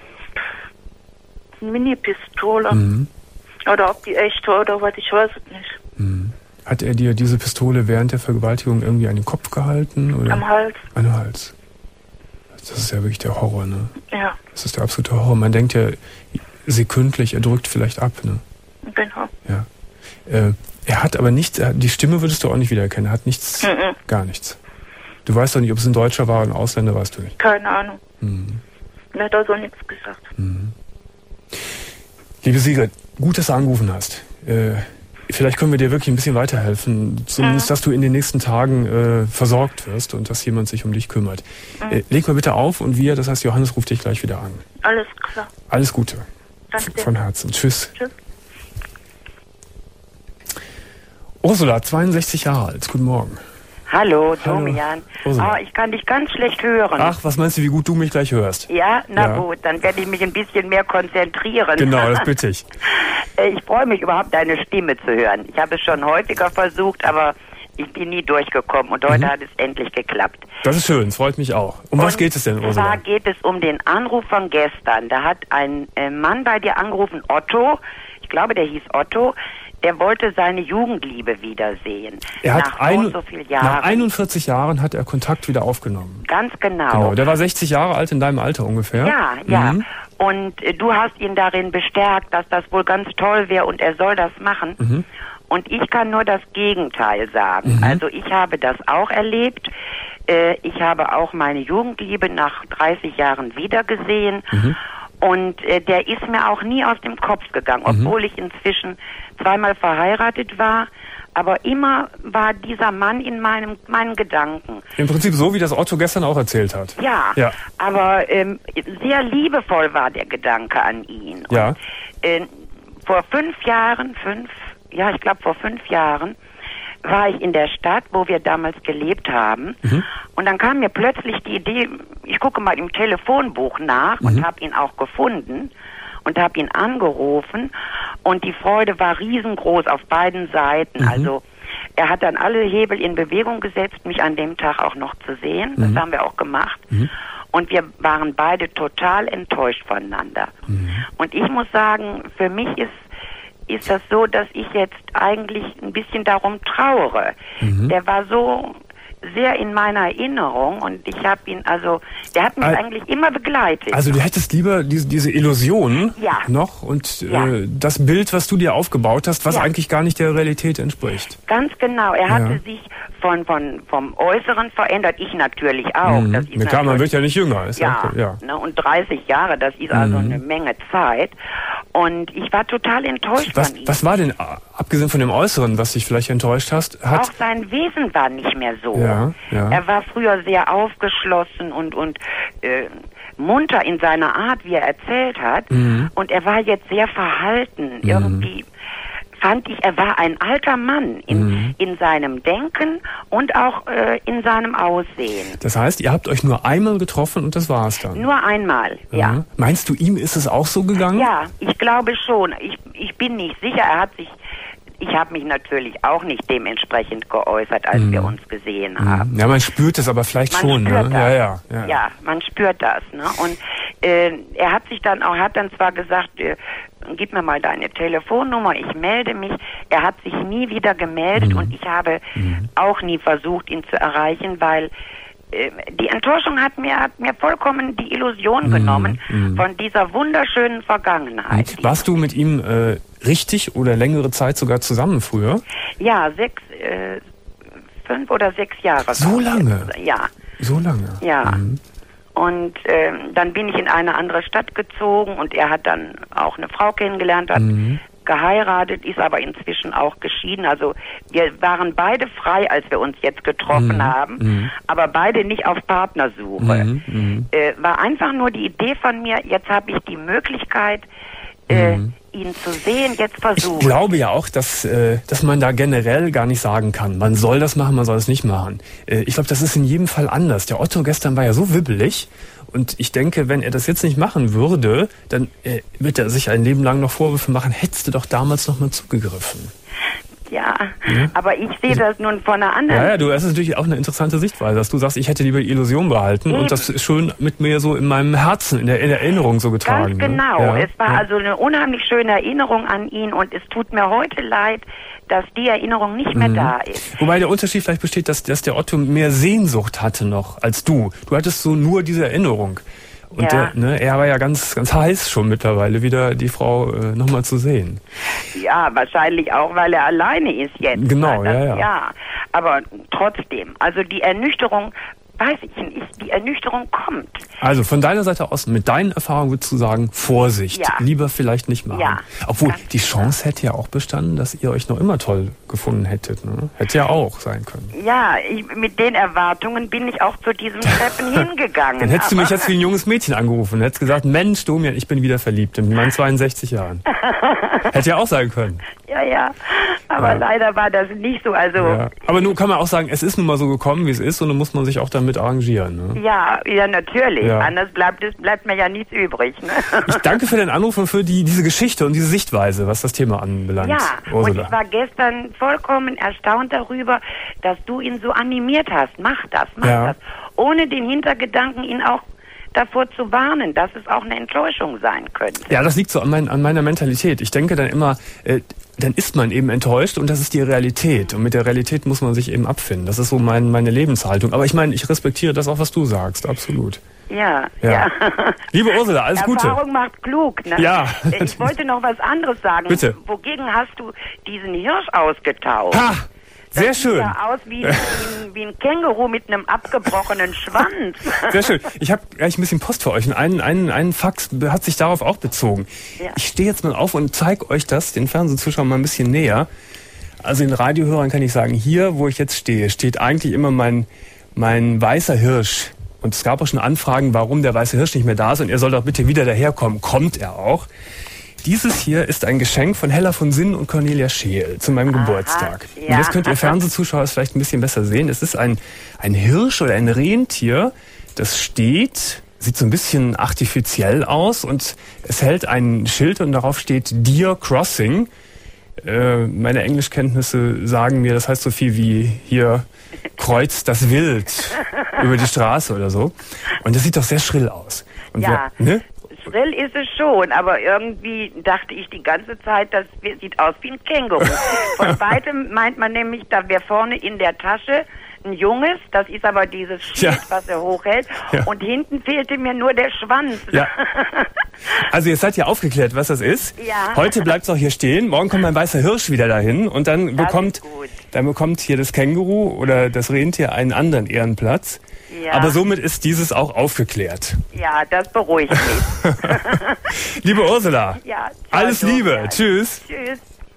Mini-Pistole. Mhm. Oder ob die echte oder was, ich weiß es nicht. Mhm. Hat er dir diese Pistole während der Vergewaltigung irgendwie an den Kopf gehalten? Oder? Am Hals. An den Hals. Das ist ja wirklich der Horror, ne? Ja. Das ist der absolute Horror. Man denkt ja sekündlich, er drückt vielleicht ab, ne? Genau. Ja. Äh, er hat aber nichts, die Stimme würdest du auch nicht wiedererkennen. Er hat nichts, mhm. gar nichts. Du weißt doch nicht, ob es ein Deutscher war oder ein Ausländer, weißt du nicht. Keine Ahnung. Mhm. Er hat also nichts gesagt. Mhm. Liebe Sigrid, gut, dass du angerufen hast. Äh, vielleicht können wir dir wirklich ein bisschen weiterhelfen. Zumindest, mhm. dass du in den nächsten Tagen äh, versorgt wirst und dass jemand sich um dich kümmert. Mhm. Äh, leg mal bitte auf und wir, das heißt, Johannes ruft dich gleich wieder an. Alles klar. Alles Gute. Danke. Von Herzen. Tschüss. Tschüss. Ursula, zweiundsechzig Jahre alt. Guten Morgen. Hallo, Domian. Ah, ich kann dich ganz schlecht hören. Ach, was meinst du, wie gut du mich gleich hörst? Ja, na ja. gut, dann werde ich mich ein bisschen mehr konzentrieren. Genau, das bitte ich. Ich freue mich überhaupt, deine Stimme zu hören. Ich habe es schon häufiger versucht, aber ich bin nie durchgekommen und heute mhm. hat es endlich geklappt. Das ist schön, es freut mich auch. Um und was geht es denn, Ursula? Zwar geht es um den Anruf von gestern. Da hat ein äh, Mann bei dir angerufen, Otto. Ich glaube, der hieß Otto. Der wollte seine Jugendliebe wiedersehen. Er hat nach ein, so, so vielen Jahren. Nach einundvierzig Jahren hat er Kontakt wieder aufgenommen. Ganz genau. Genau. Der war sechzig Jahre alt, in deinem Alter ungefähr. Ja, ja. Mhm. Und äh, du hast ihn darin bestärkt, dass das wohl ganz toll wäre und er soll das machen. Mhm. Und ich kann nur das Gegenteil sagen. Mhm. Also ich habe das auch erlebt. Äh, ich habe auch meine Jugendliebe nach dreißig Jahren wiedergesehen. Mhm. Und äh, der ist mir auch nie aus dem Kopf gegangen, obwohl mhm. ich inzwischen zweimal verheiratet war. Aber immer war dieser Mann in meinem meinen Gedanken. Im Prinzip so, wie das Otto gestern auch erzählt hat. Ja, ja. aber ähm, sehr liebevoll war der Gedanke an ihn. Ja. Und, äh, vor fünf Jahren, fünf, ja, ich glaube vor fünf Jahren, war ich in der Stadt, wo wir damals gelebt haben. Mhm. Und dann kam mir plötzlich die Idee, ich gucke mal im Telefonbuch nach mhm. und habe ihn auch gefunden und habe ihn angerufen. Und die Freude war riesengroß auf beiden Seiten. Mhm. Also er hat dann alle Hebel in Bewegung gesetzt, mich an dem Tag auch noch zu sehen. Mhm. Das haben wir auch gemacht. Mhm. Und wir waren beide total enttäuscht voneinander. Mhm. Und ich muss sagen, für mich ist ist das so, dass ich jetzt eigentlich ein bisschen darum trauere. Mhm. Der war so sehr in meiner Erinnerung und ich habe ihn, also, der hat mich also, eigentlich immer begleitet. Also du hättest lieber diese, diese Illusion ja. noch und ja. äh, das Bild, was du dir aufgebaut hast, was ja. eigentlich gar nicht der Realität entspricht. Ganz genau. Er hatte ja. sich von, von, vom Äußeren verändert, ich natürlich auch. Mhm. Das ist Na klar, man wird ja nicht jünger. Ist ja, ja, ja. Ne, und dreißig Jahre, das ist also mhm. eine Menge Zeit. Und ich war total enttäuscht was, von ihm. Was war denn, abgesehen von dem Äußeren, was dich vielleicht enttäuscht hast? Hat auch sein Wesen war nicht mehr so. Ja, ja. Er war früher sehr aufgeschlossen und, und äh, munter in seiner Art, wie er erzählt hat. Mhm. Und er war jetzt sehr verhalten. Mhm. Irgendwie fand ich, er war ein alter Mann in, mhm. in seinem Denken und auch äh, in seinem Aussehen. Das heißt, ihr habt euch nur einmal getroffen und das war es dann? Nur einmal, ja. ja. Meinst du, ihm ist es auch so gegangen? Ja, ich glaube schon. Ich, ich bin nicht sicher. Er hat sich ich habe mich natürlich auch nicht dementsprechend geäußert, als mhm. wir uns gesehen haben. Ja, man spürt es aber vielleicht man schon, spürt ne? Das. Ja, ja, ja. Ja, man spürt das, ne? Und äh, er hat sich dann auch, hat dann zwar gesagt, äh, gib mir mal deine Telefonnummer, ich melde mich. Er hat sich nie wieder gemeldet mhm. und ich habe mhm. auch nie versucht, ihn zu erreichen, weil die Enttäuschung hat mir, hat mir vollkommen die Illusion mm, genommen mm. von dieser wunderschönen Vergangenheit. Und warst du mit ihm äh, richtig oder längere Zeit sogar zusammen früher? Ja, sechs, äh, fünf oder sechs Jahre. So lange? Jetzt. Ja. So lange? Ja. Mm. Und äh, dann bin ich in eine andere Stadt gezogen und er hat dann auch eine Frau kennengelernt, hat mm. geheiratet, ist aber inzwischen auch geschieden. Also wir waren beide frei, als wir uns jetzt getroffen mm, haben, mm. aber beide nicht auf Partnersuche. Mm, mm. Äh, war einfach nur die Idee von mir, jetzt habe ich die Möglichkeit, äh, mm. ihn zu sehen, jetzt versuchen. Ich glaube ja auch, dass, äh, dass man da generell gar nicht sagen kann, man soll das machen, man soll es nicht machen. Äh, ich glaube, das ist in jedem Fall anders. Der Otto gestern war ja so wibbelig. Und ich denke, wenn er das jetzt nicht machen würde, dann äh, wird er sich ein Leben lang noch Vorwürfe machen, hättest du doch damals noch mal zugegriffen. Ja, ja, aber ich sehe das nun von einer anderen... Ja, ja, du, das ist natürlich auch eine interessante Sichtweise, dass du sagst, ich hätte lieber die Illusion behalten. Eben. Und das ist schon mit mir so in meinem Herzen, in der, in der Erinnerung so getragen. Ganz genau. Ne? Ja, es war ja. also eine unheimlich schöne Erinnerung an ihn und es tut mir heute leid, dass die Erinnerung nicht mehr mhm. da ist. Wobei der Unterschied vielleicht besteht, dass, dass der Otto mehr Sehnsucht hatte noch als du. Du hattest so nur diese Erinnerung. Und ja. der, ne, er war ja ganz, ganz heiß schon mittlerweile, wieder die Frau äh, nochmal zu sehen. Ja, wahrscheinlich auch, weil er alleine ist jetzt. Genau, das, ja, ja. Ja, aber trotzdem, also die Ernüchterung, weiß ich nicht, die Ernüchterung kommt. Also von deiner Seite aus, mit deinen Erfahrungen würdest du sagen, Vorsicht, ja. lieber vielleicht nicht machen. Ja. Obwohl, die Chance hätte ja auch bestanden, dass ihr euch noch immer toll gefunden hättet. Ne? Hätte ja auch sein können. Ja, ich, mit den Erwartungen bin ich auch zu diesen Treppen hingegangen. Dann hättest du mich jetzt wie ein junges Mädchen angerufen und hättest gesagt, Mensch, Domian, ich bin wieder verliebt in meinen zweiundsechzig Jahren. Hätte ja auch sein können. Ja, ja, aber ja. leider war das nicht so. Also ja. Aber nun kann man auch sagen, es ist nun mal so gekommen, wie es ist und dann muss man sich auch damit arrangieren. Ne? Ja, ja, natürlich. Ja. Anders bleibt es bleibt mir ja nichts übrig. Ne? Ich danke für den Anruf und für die, diese Geschichte und diese Sichtweise, was das Thema anbelangt. Ja, Ursula. Und ich war gestern vollkommen erstaunt darüber, dass du ihn so animiert hast. Mach das, mach ja. das. Ohne den Hintergedanken, ihn auch davor zu warnen, dass es auch eine Enttäuschung sein könnte. Ja, das liegt so an, mein, an meiner Mentalität. Ich denke dann immer, äh, dann ist man eben enttäuscht und das ist die Realität. Und mit der Realität muss man sich eben abfinden. Das ist so mein, meine Lebenshaltung. Aber ich meine, ich respektiere das auch, was du sagst. Absolut. Ja, ja. ja. Liebe Ursula, alles Gute. Erfahrung macht klug, ne? Ja. Ich wollte noch was anderes sagen. Bitte. Wogegen hast du diesen Hirsch ausgetauscht? Ha! Sehr das schön. Sieht ja aus wie, wie, ein, wie ein Känguru mit einem abgebrochenen Schwanz. Sehr schön. Ich habe gleich ein bisschen Post für euch. Und einen, einen, einen Fax hat sich darauf auch bezogen. Ja. Ich stehe jetzt mal auf und zeige euch das, den Fernsehzuschauern mal ein bisschen näher. Also den Radiohörern kann ich sagen, hier, wo ich jetzt stehe, steht eigentlich immer mein, mein weißer Hirsch. Und es gab auch schon Anfragen, warum der weiße Hirsch nicht mehr da ist. Und er soll doch bitte wieder daherkommen. Kommt er auch. Dieses hier ist ein Geschenk von Hella von Sinn und Cornelia Scheel zu meinem Aha, Geburtstag. Ja. Und das könnt ihr Fernsehzuschauer vielleicht ein bisschen besser sehen. Es ist ein, ein Hirsch oder ein Rentier, das steht, sieht so ein bisschen artifiziell aus und es hält ein Schild und darauf steht Deer Crossing. Äh, meine Englischkenntnisse sagen mir, das heißt so viel wie hier kreuzt das Wild über die Straße oder so. Und das sieht doch sehr schrill aus. Und ja. wer, ne? Schrill ist es schon, aber irgendwie dachte ich die ganze Zeit, das sieht aus wie ein Känguru. Von weitem meint man nämlich, da wäre vorne in der Tasche ein Junges, das ist aber dieses Schild, ja. was er hochhält, ja. und hinten fehlte mir nur der Schwanz. Ja. Also jetzt seid ihr aufgeklärt, was das ist. Ja. Heute bleibt es auch hier stehen, morgen kommt mein weißer Hirsch wieder dahin und dann das bekommt, dann bekommt hier das Känguru oder das Rentier einen anderen Ehrenplatz. Ja. Aber somit ist dieses auch aufgeklärt. Ja, das beruhigt mich. Liebe Ursula, ja, alles Liebe. Ja. Tschüss. Tschüss.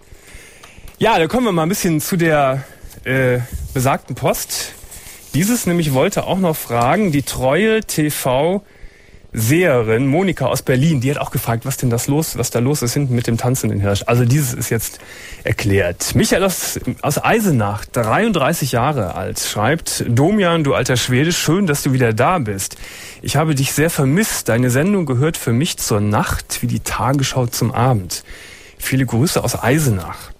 Ja, dann kommen wir mal ein bisschen zu der äh, besagten Post. Dieses nämlich wollte auch noch fragen, die treue T V-Seherin Monika aus Berlin, die hat auch gefragt, was denn das los, was da los ist hinten mit dem tanzenden Hirsch. Also dieses ist jetzt erklärt. Michael aus, aus Eisenach, dreiunddreißig Jahre alt, schreibt: Domian, du alter Schwede, schön, dass du wieder da bist. Ich habe dich sehr vermisst. Deine Sendung gehört für mich zur Nacht wie die Tagesschau zum Abend. Viele Grüße aus Eisenach.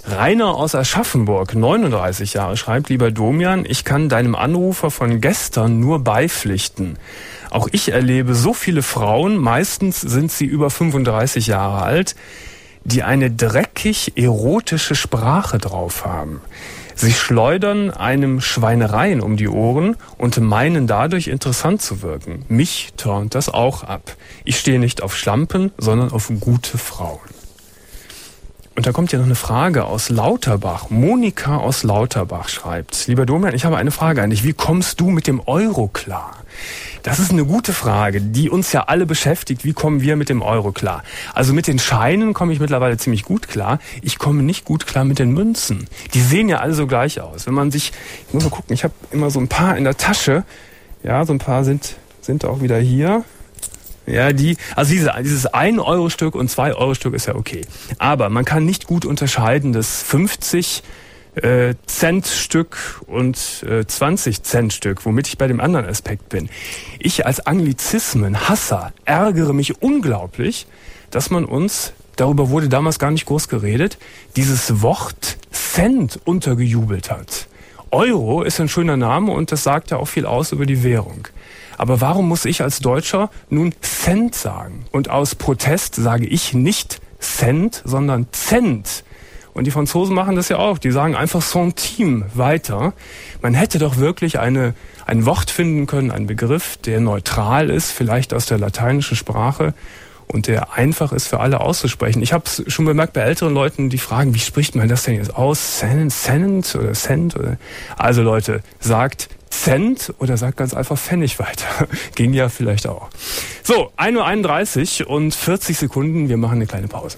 Rainer aus Aschaffenburg, neununddreißig Jahre, schreibt: Lieber Domian, ich kann deinem Anrufer von gestern nur beipflichten. Auch ich erlebe so viele Frauen, meistens sind sie über fünfunddreißig Jahre alt, die eine dreckig erotische Sprache drauf haben. Sie schleudern einem Schweinereien um die Ohren und meinen dadurch interessant zu wirken. Mich turnt das auch ab. Ich stehe nicht auf Schlampen, sondern auf gute Frauen. Und da kommt ja noch eine Frage aus Lauterbach. Monika aus Lauterbach schreibt: Lieber Domian, ich habe eine Frage an dich. Wie kommst du mit dem Euro klar? Das ist eine gute Frage, die uns ja alle beschäftigt. Wie kommen wir mit dem Euro klar? Also mit den Scheinen komme ich mittlerweile ziemlich gut klar. Ich komme nicht gut klar mit den Münzen. Die sehen ja alle so gleich aus. Wenn man sich, ich muss mal gucken, ich habe immer so ein paar in der Tasche. Ja, so ein paar sind, sind auch wieder hier. Ja, die, also diese, dieses ein Euro Stück und zwei Euro Stück ist ja okay. Aber man kann nicht gut unterscheiden, das fünfzig Äh, Cent-Stück und äh, zwanzig Cent-Stück, womit ich bei dem anderen Aspekt bin. Ich als Anglizismen-Hasser ärgere mich unglaublich, dass man uns, darüber wurde damals gar nicht groß geredet, dieses Wort Cent untergejubelt hat. Euro ist ein schöner Name und das sagt ja auch viel aus über die Währung. Aber warum muss ich als Deutscher nun Cent sagen? Und aus Protest sage ich nicht Cent, sondern Cent. Und die Franzosen machen das ja auch. Die sagen einfach Centime weiter. Man hätte doch wirklich eine, ein Wort finden können, einen Begriff, der neutral ist, vielleicht aus der lateinischen Sprache und der einfach ist für alle auszusprechen. Ich habe es schon bemerkt bei älteren Leuten, die fragen, wie spricht man das denn jetzt aus? Cent, Cent oder Cent? Oder? Also Leute, sagt Cent oder sagt ganz einfach Pfennig weiter. Ging ja vielleicht auch. So, ein Uhr einunddreißig und vierzig Sekunden. Wir machen eine kleine Pause.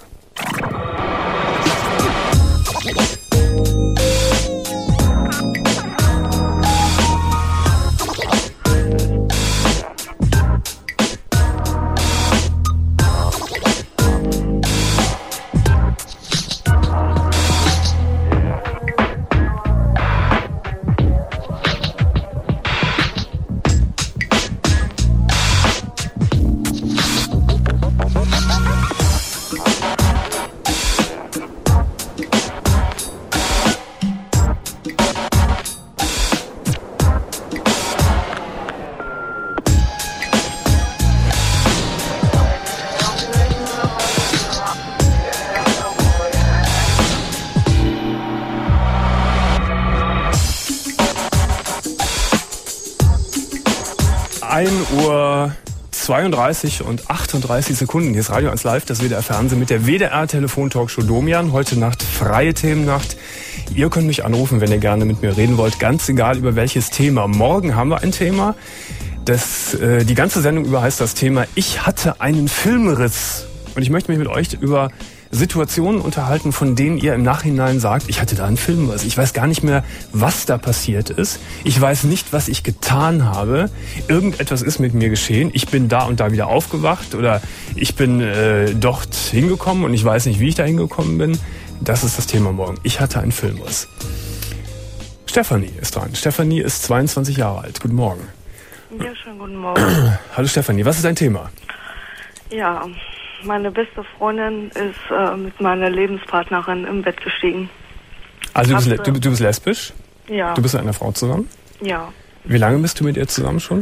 ein Uhr zweiunddreißig und achtunddreißig Sekunden. Hier ist Radio eins Live, das W D R Fernsehen mit der W D R Telefon-Talkshow Domian. Heute Nacht freie Themennacht. Ihr könnt mich anrufen, wenn ihr gerne mit mir reden wollt. Ganz egal, über welches Thema. Morgen haben wir ein Thema. Das, äh, die ganze Sendung über heißt das Thema Ich hatte einen Filmriss. Und ich möchte mich mit euch über Situationen unterhalten, von denen ihr im Nachhinein sagt, ich hatte da einen Filmriss. Ich weiß gar nicht mehr, was da passiert ist. Ich weiß nicht, was ich getan habe. Irgendetwas ist mit mir geschehen. Ich bin da und da wieder aufgewacht oder ich bin äh, dort hingekommen und ich weiß nicht, wie ich da hingekommen bin. Das ist das Thema morgen. Ich hatte einen Filmriss. Stefanie ist dran. Stefanie ist zweiundzwanzig Jahre alt. Guten Morgen. Ja, schönen guten Morgen. Hallo Stefanie, was ist dein Thema? Ja, meine beste Freundin ist äh, mit meiner Lebenspartnerin im Bett gestiegen. Also du bist, du, du bist lesbisch? Ja. Du bist mit einer Frau zusammen? Ja. Wie lange bist du mit ihr zusammen schon?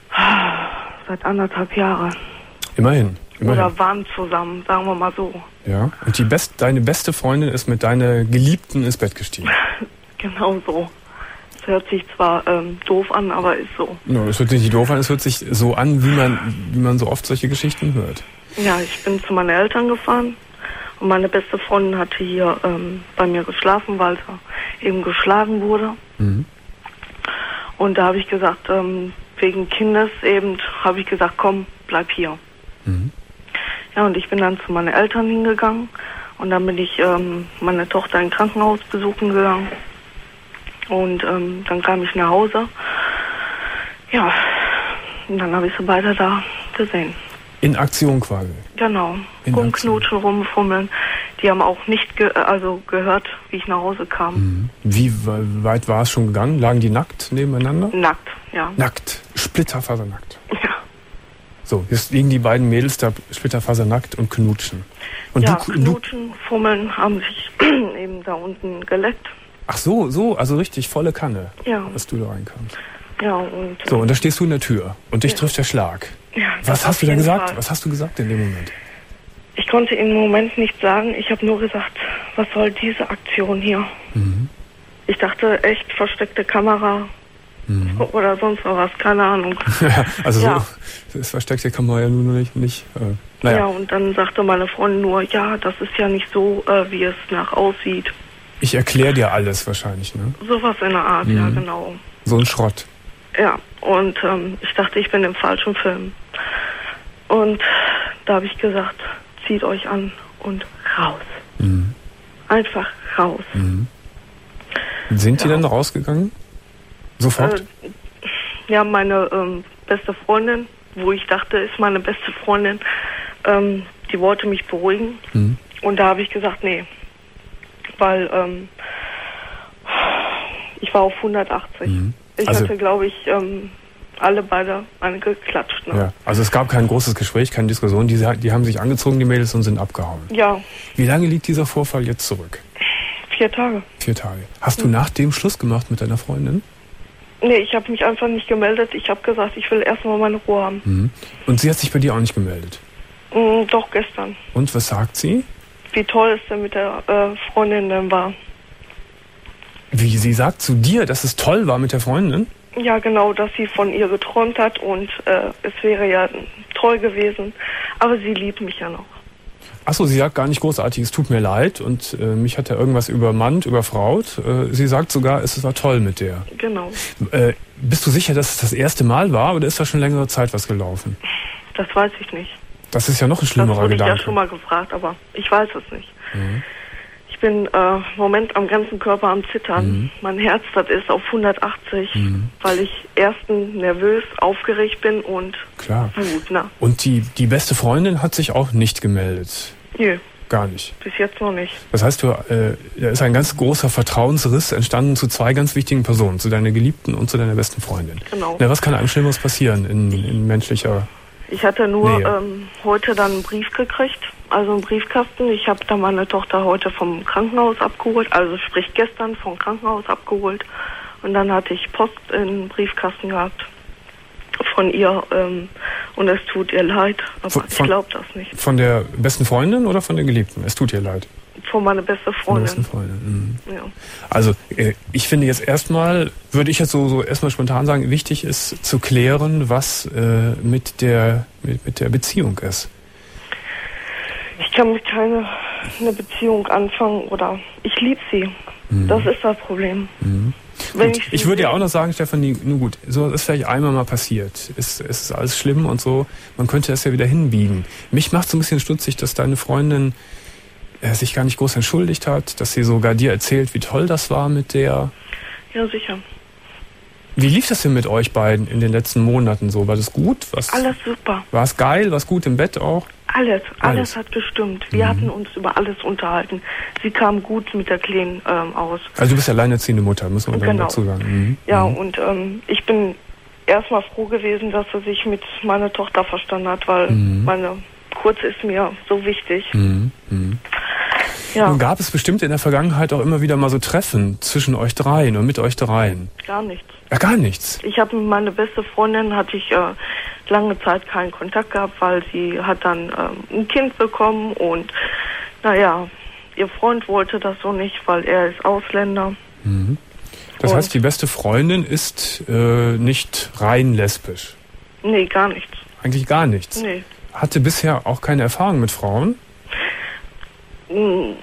Seit anderthalb Jahren. Immerhin. Immerhin. Oder waren zusammen, sagen wir mal so. Ja. Und die best, deine beste Freundin ist mit deiner Geliebten ins Bett gestiegen? Genau so. Es hört sich zwar ähm, doof an, aber ist so. No, es hört sich nicht doof an, es hört sich so an, wie man, wie man so oft solche Geschichten hört. Ja, ich bin zu meinen Eltern gefahren und meine beste Freundin hatte hier ähm, bei mir geschlafen, weil sie eben geschlagen wurde. Mhm. Und da habe ich gesagt, ähm, wegen Kindes eben, habe ich gesagt, komm, bleib hier. Mhm. Ja, und ich bin dann zu meinen Eltern hingegangen und dann bin ich ähm, meine Tochter im Krankenhaus besuchen gegangen. Und ähm, dann kam ich nach Hause. Ja, und dann habe ich sie beide da gesehen. In Aktion quasi? Genau. Rumknutschen, rumfummeln. Die haben auch nicht ge also gehört, wie ich nach Hause kam. Mhm. Wie weit war es schon gegangen? Lagen die nackt nebeneinander? Nackt, ja. Nackt. Splitterfasernackt. Ja. So, jetzt liegen die beiden Mädels da splitterfasernackt und knutschen. Und ja, du, knutschen, fummeln, haben sich eben da unten geleckt. Ach so, so, also richtig volle Kanne, Ja. als du da reinkamst. Ja, und... So, und da stehst du in der Tür und dich Ja. trifft der Schlag. Ja, Was das hast auf du denn jeden gesagt? Fall. Was hast du gesagt in dem Moment? Ich konnte im Moment nicht sagen. Ich habe nur gesagt, was soll diese Aktion hier? Mhm. Ich dachte echt versteckte Kamera Mhm. oder sonst noch was, keine Ahnung. also Ja. so, das versteckte kann man ja nun nicht. nicht äh, naja. Ja, und dann sagte meine Freundin nur, ja, das ist ja nicht so, äh, wie es nach aussieht. Ich erkläre dir alles wahrscheinlich, ne? Sowas in der Art, Mhm. ja, genau. So ein Schrott. Ja, und ähm, ich dachte, ich bin im falschen Film. Und da habe ich gesagt, zieht euch an und raus. Mhm. Einfach raus. Mhm. Sind die Ja. dann rausgegangen? Sofort? Äh, ja, meine ähm, beste Freundin, wo ich dachte, ist meine beste Freundin, ähm, die wollte mich beruhigen. Mhm. Und da habe ich gesagt, nee. Weil ähm, ich war auf hundertachtzig. Mhm. Ich Also- hatte, glaube ich, ähm, alle beide angeklatscht. Ne? Ja. Also es gab kein großes Gespräch, keine Diskussion. Die, die haben sich angezogen, die Mädels, und sind abgehauen. Ja, Wie lange liegt dieser Vorfall jetzt zurück? vier Tage. Vier Tage. Hast du nach dem Schluss gemacht mit deiner Freundin? Nee, ich habe mich einfach nicht gemeldet. Ich habe gesagt, ich will erstmal meine Ruhe haben. Mhm. Und sie hat sich bei dir auch nicht gemeldet? Mm, doch, gestern. Und was sagt sie? Wie toll es denn mit der äh, Freundin denn war. Wie, sie sagt zu dir, dass es toll war mit der Freundin? Ja, genau, dass sie von ihr geträumt hat und äh, es wäre ja toll gewesen. Aber sie liebt mich ja noch. Achso, sie sagt gar nicht großartig, es tut mir leid und äh, mich hat er irgendwas übermannt, überfraut. Äh, sie sagt sogar, es war toll mit der. Genau. Äh, bist du sicher, dass es das erste Mal war oder ist da schon längere Zeit was gelaufen? Das weiß ich nicht. Das ist ja noch ein Das schlimmerer wurde ich Gedanke. ja schon mal gefragt, aber ich weiß es nicht. Mhm. Ich bin äh, im Moment am ganzen Körper am Zittern. Mhm. Mein Herz, das ist auf hundertachtzig, Mhm. weil ich erstens nervös, aufgeregt bin und Klar. Wut, ne? Und die, die beste Freundin hat sich auch nicht gemeldet. Nö, Gar nicht. bis jetzt noch nicht. Das heißt, du, äh, da ist ein ganz großer Vertrauensriss entstanden zu zwei ganz wichtigen Personen, zu deiner Geliebten und zu deiner besten Freundin. Genau. Na, was kann einem Schlimmeres passieren in, in menschlicher... Ich hatte nur Nee. ähm, heute dann einen Brief gekriegt, also einen Briefkasten. Ich habe dann meine Tochter heute vom Krankenhaus abgeholt, also sprich gestern vom Krankenhaus abgeholt. Und dann hatte ich Post in den Briefkasten gehabt von ihr ähm, und es tut ihr leid, aber Von- ich von- glaube das nicht. Von der besten Freundin oder von der Geliebten? Es tut ihr leid. Von meiner besten Von der besten Freundin. Freundin. Mhm. Ja. Also äh, ich finde jetzt erstmal, würde ich jetzt so, so erstmal spontan sagen, wichtig ist zu klären, was äh, mit der mit, mit der Beziehung ist. Ich kann mit keine eine Beziehung anfangen oder ich liebe sie. Mhm. Das ist das Problem. Mhm. Wenn Gut, ich sie ich würde ja sehe- auch noch sagen, Stefanie, nun gut, so ist vielleicht einmal mal passiert. Es, es ist alles schlimm und so. Man könnte das ja wieder hinbiegen. Mich macht so ein bisschen stutzig, dass deine Freundin äh, sich gar nicht groß entschuldigt hat, dass sie sogar dir erzählt, wie toll das war mit der. Ja, sicher. Wie lief das denn mit euch beiden in den letzten Monaten so? War das gut? Was, Alles super. war es geil? War es gut im Bett auch? Alles, alles, Alles. hat gestimmt. Wir Mhm. hatten uns über alles unterhalten. Sie kam gut mit der Kleinen ähm, aus. Also du bist alleinerziehende Mutter, muss man dann Genau. dazu sagen. Mhm. Ja, Mhm. und ähm, ich bin erstmal froh gewesen, dass sie sich mit meiner Tochter verstanden hat, weil Mhm. meine Kurze ist mir so wichtig. Mhm. Mhm. Ja, Nun gab es bestimmt in der Vergangenheit auch immer wieder mal so Treffen zwischen euch dreien und mit euch dreien. gar nichts. Ja, gar nichts. Ich habe mit meiner beste Freundin, hatte ich äh, lange Zeit keinen Kontakt gehabt, weil sie hat dann ähm, ein Kind bekommen und naja, ihr Freund wollte das so nicht, weil er ist Ausländer. Mhm. Das Und- heißt, die beste Freundin ist äh, nicht rein lesbisch. Nee, gar nichts. Eigentlich gar nichts. Nee. Hatte bisher auch keine Erfahrung mit Frauen. Mm,